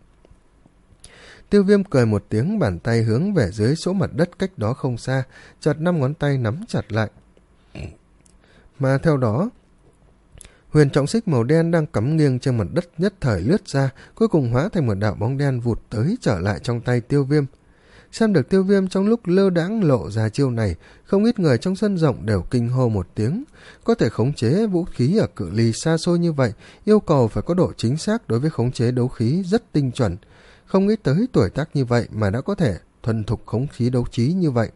S1: Tiêu Viêm cười một tiếng, bàn tay hướng về dưới số mặt đất cách đó không xa, chợt năm ngón tay nắm chặt lại. Mà theo đó, huyền trọng xích màu đen đang cắm nghiêng trên mặt đất nhất thời lướt ra, cuối cùng hóa thành một đạo bóng đen vụt tới trở lại trong tay Tiêu Viêm. Xem được Tiêu Viêm trong lúc lơ đãng lộ ra chiêu này, không ít người trong sân rộng đều kinh hô một tiếng. Có thể khống chế vũ khí ở cự ly xa xôi như vậy, yêu cầu phải có độ chính xác đối với khống chế đấu khí rất tinh chuẩn. Không nghĩ tới tuổi tác như vậy mà đã có thể thuần thục khống khí đấu trí như vậy.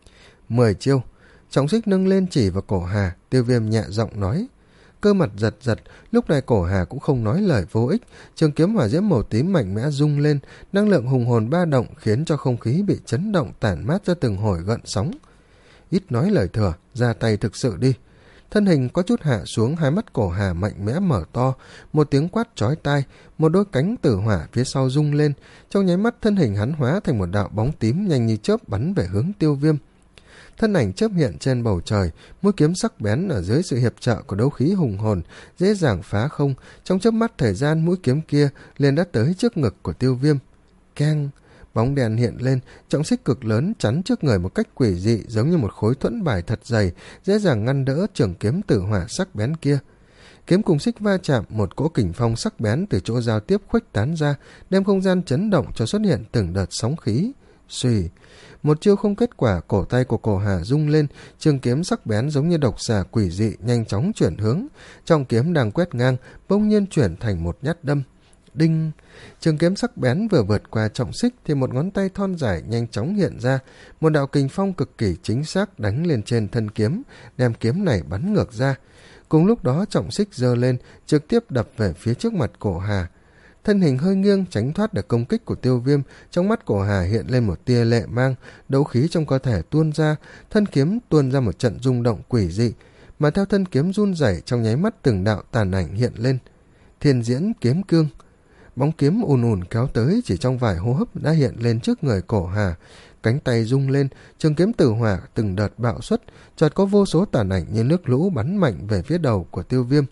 S1: Mười chiêu. Trọng Xích nâng lên chỉ vào Cổ Hà, Tiêu Viêm nhẹ giọng nói. Cơ mặt giật giật, lúc này Cổ Hà cũng không nói lời vô ích, trường kiếm hỏa diễm màu tím mạnh mẽ rung lên, năng lượng hùng hồn ba động khiến cho không khí bị chấn động tản mát ra từng hồi gợn sóng. Ít nói lời thừa, ra tay thực sự đi. Thân hình có chút hạ xuống, hai mắt Cổ Hà mạnh mẽ mở to, một tiếng quát chói tai, một đôi cánh tử hỏa phía sau rung lên, trong nháy mắt thân hình hắn hóa thành một đạo bóng tím nhanh như chớp bắn về hướng Tiêu Viêm. Thân ảnh chớp hiện trên bầu trời, mũi kiếm sắc bén ở dưới sự hiệp trợ của đấu khí hùng hồn dễ dàng phá không, trong chớp mắt thời gian mũi kiếm kia liền đã tới trước ngực của Tiêu Viêm. Keng, bóng đèn hiện lên, trọng xích cực lớn chắn trước người một cách quỷ dị, giống như một khối thuẫn bài thật dày, dễ dàng ngăn đỡ trường kiếm tử hỏa sắc bén kia. Kiếm cùng xích va chạm, một cỗ kình phong sắc bén từ chỗ giao tiếp khuếch tán ra, đem không gian chấn động cho xuất hiện từng đợt sóng khí. Xùy, một chiêu không kết quả, cổ tay của Cổ Hà rung lên, trường kiếm sắc bén giống như độc xà quỷ dị nhanh chóng chuyển hướng, trọng kiếm đang quét ngang bỗng nhiên chuyển thành một nhát đâm. Đinh, trường kiếm sắc bén vừa vượt qua trọng xích thì một ngón tay thon dài nhanh chóng hiện ra, một đạo kình phong cực kỳ chính xác đánh lên trên thân kiếm, đem kiếm này bắn ngược ra. Cùng lúc đó trọng xích giơ lên, trực tiếp đập về phía trước mặt Cổ Hà. Thân hình hơi nghiêng tránh thoát được công kích của Tiêu Viêm, trong mắt Cổ Hà hiện lên một tia lệ mang, đấu khí trong cơ thể tuôn ra, thân kiếm tuôn ra một trận rung động quỷ dị, mà theo thân kiếm run rẩy trong nháy mắt từng đạo tàn ảnh hiện lên. Thiên Diễn Kiếm Cương. Bóng kiếm ùn ùn kéo tới, chỉ trong vài hô hấp đã hiện lên trước người Cổ Hà. Cánh tay rung lên, trường kiếm tử hỏa từng đợt bạo xuất, chợt có vô số tàn ảnh như nước lũ bắn mạnh về phía đầu của Tiêu Viêm.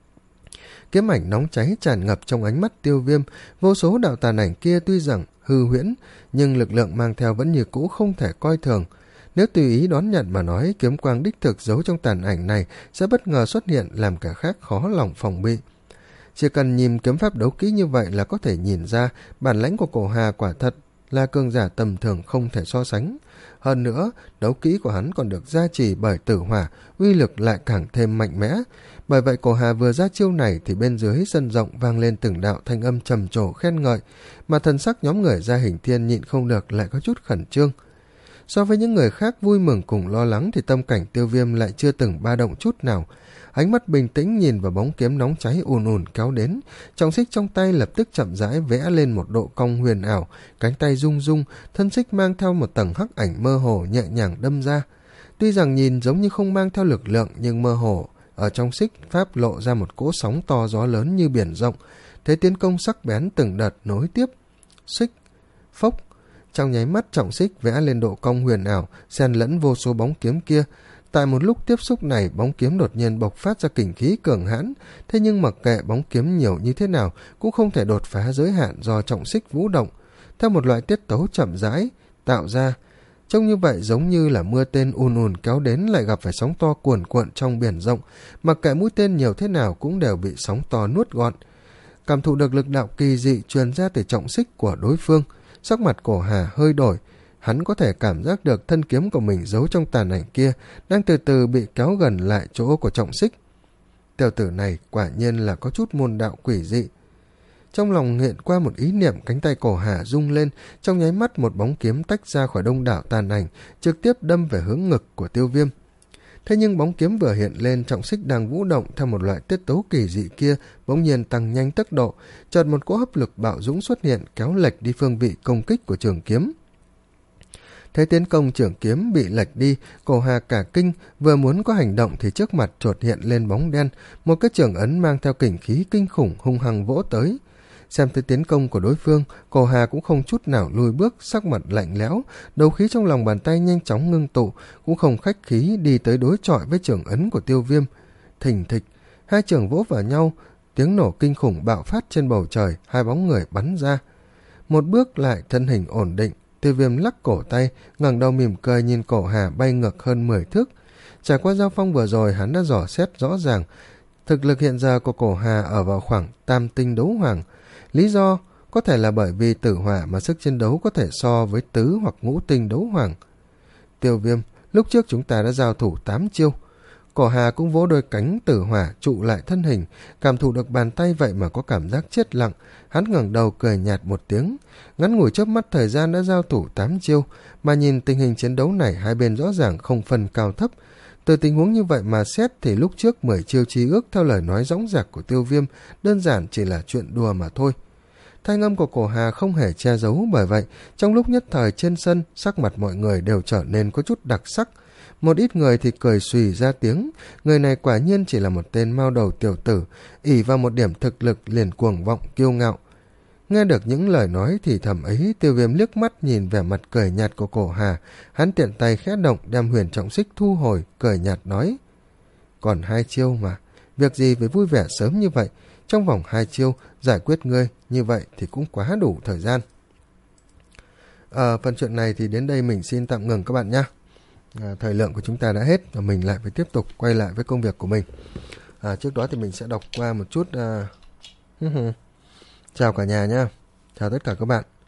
S1: Kiếm ảnh nóng cháy tràn ngập trong ánh mắt Tiêu Viêm, vô số đạo tàn ảnh kia tuy rằng hư huyễn, nhưng lực lượng mang theo vẫn như cũ không thể coi thường. Nếu tùy ý đón nhận mà nói, kiếm quang đích thực giấu trong tàn ảnh này sẽ bất ngờ xuất hiện, làm cả khác khó lòng phòng bị. Chỉ cần nhìn kiếm pháp đấu kỹ như vậy là có thể nhìn ra bản lãnh của Cổ Hà quả thật là cường giả tầm thường không thể so sánh. Hơn nữa, đấu kỹ của hắn còn được gia trì bởi tử hỏa, uy lực lại càng thêm mạnh mẽ. Bởi vậy Cổ Hà vừa ra chiêu này thì bên dưới sân rộng vang lên từng đạo thanh âm trầm trồ khen ngợi, mà thần sắc nhóm người Gia Hình Thiên nhịn không được lại có chút khẩn trương. So với những người khác vui mừng cùng lo lắng thì tâm cảnh Tiêu Viêm lại chưa từng ba động chút nào. Ánh mắt bình tĩnh nhìn vào bóng kiếm nóng cháy ùn ùn kéo đến, trọng xích trong tay lập tức chậm rãi vẽ lên một độ cong huyền ảo, cánh tay rung rung, thân xích mang theo một tầng hắc ảnh mơ hồ nhẹ nhàng đâm ra. Tuy rằng nhìn giống như không mang theo lực lượng, nhưng mơ hồ ở trong xích pháp lộ ra một cỗ sóng to gió lớn như biển rộng. Thế tiến công sắc bén từng đợt nối tiếp. Xích, phốc, trong nháy mắt trọng xích vẽ lên độ cong huyền ảo, xen lẫn vô số bóng kiếm kia. Tại một lúc tiếp xúc này, bóng kiếm đột nhiên bộc phát ra kình khí cường hãn, thế nhưng mặc kệ bóng kiếm nhiều như thế nào cũng không thể đột phá giới hạn do trọng xích vũ động, theo một loại tiết tấu chậm rãi tạo ra. Trông như vậy giống như là mưa tên ùn ùn kéo đến lại gặp phải sóng to cuồn cuộn trong biển rộng, mặc kệ mũi tên nhiều thế nào cũng đều bị sóng to nuốt gọn. Cảm thụ được lực đạo kỳ dị truyền ra từ trọng xích của đối phương, sắc mặt Cổ Hà hơi đổi. Hắn có thể cảm giác được thân kiếm của mình giấu trong tàn ảnh kia đang từ từ bị kéo gần lại chỗ của trọng xích. Tiểu tử này quả nhiên là có chút môn đạo quỷ dị. Trong lòng hiện qua một ý niệm, cánh tay Cổ Hà rung lên, trong nháy mắt một bóng kiếm tách ra khỏi đông đảo tàn ảnh, trực tiếp đâm về hướng ngực của Tiêu Viêm. Thế nhưng bóng kiếm vừa hiện lên, trọng xích đang vũ động theo một loại tiết tấu kỳ dị kia bỗng nhiên tăng nhanh tốc độ, chợt một cỗ hấp lực bạo dũng xuất hiện kéo lệch đi phương vị công kích của trường kiếm. Thế tiến công trường kiếm bị lệch đi, Cổ Hà cả kinh, vừa muốn có hành động thì trước mặt chợt hiện lên bóng đen, một cái trường ấn mang theo kình khí kinh khủng hung hăng vỗ tới. Xem tới tiến công của đối phương, Cổ Hà cũng không chút nào lùi bước, sắc mặt lạnh lẽo, đấu khí trong lòng bàn tay nhanh chóng ngưng tụ, cũng không khách khí đi tới đối chọi với trường ấn của Tiêu Viêm. Thình thịch, hai trường vỗ vào nhau, tiếng nổ kinh khủng bạo phát trên bầu trời, hai bóng người bắn ra. Một bước lại, thân hình ổn định, Tiêu Viêm lắc cổ tay, ngẩng đầu mỉm cười nhìn Cổ Hà bay ngược hơn mười thước. Trải qua giao phong vừa rồi, hắn đã dò xét rõ ràng thực lực hiện giờ của Cổ Hà ở vào khoảng tam tinh đấu hoàng. Lý do có thể là bởi vì tử hỏa mà sức chiến đấu có thể so với tứ hoặc ngũ tinh đấu hoàng. Tiêu Viêm, lúc trước chúng ta đã giao thủ tám chiêu. Cổ Hà cũng vỗ đôi cánh tử hỏa trụ lại thân hình, cảm thụ được bàn tay vậy mà có cảm giác chết lặng. Hắn ngẩng đầu cười nhạt một tiếng. Ngắn ngủi chớp mắt thời gian đã giao thủ tám chiêu, mà nhìn tình hình chiến đấu này hai bên rõ ràng không phân cao thấp. Từ tình huống như vậy mà xét thì lúc trước mười chiêu chí ước theo lời nói dõng dạc của Tiêu Viêm đơn giản chỉ là chuyện đùa mà thôi. Thanh âm của Cổ Hà không hề che giấu, bởi vậy trong lúc nhất thời trên sân, sắc mặt mọi người đều trở nên có chút đặc sắc. Một ít người thì cười xùy ra tiếng, người này quả nhiên chỉ là một tên mao đầu tiểu tử, ỷ vào một điểm thực lực liền cuồng vọng kiêu ngạo. Nghe được những lời nói thì thầm ấy, Tiêu Viêm liếc mắt nhìn vẻ mặt cười nhạt của Cổ Hà, hắn tiện tay khẽ động đem huyền trọng xích thu hồi, cười nhạt nói: còn hai chiêu mà, việc gì phải vui vẻ sớm như vậy, trong vòng hai chiêu giải quyết ngươi, như vậy thì cũng quá đủ thời gian. Ở phần chuyện này thì đến đây mình xin tạm ngừng các bạn nhé. À, thời lượng của chúng ta đã hết và mình lại phải tiếp tục quay lại với công việc của mình. À, trước đó thì mình sẽ đọc qua một chút. À... Chào cả nhà nha, chào tất cả các bạn.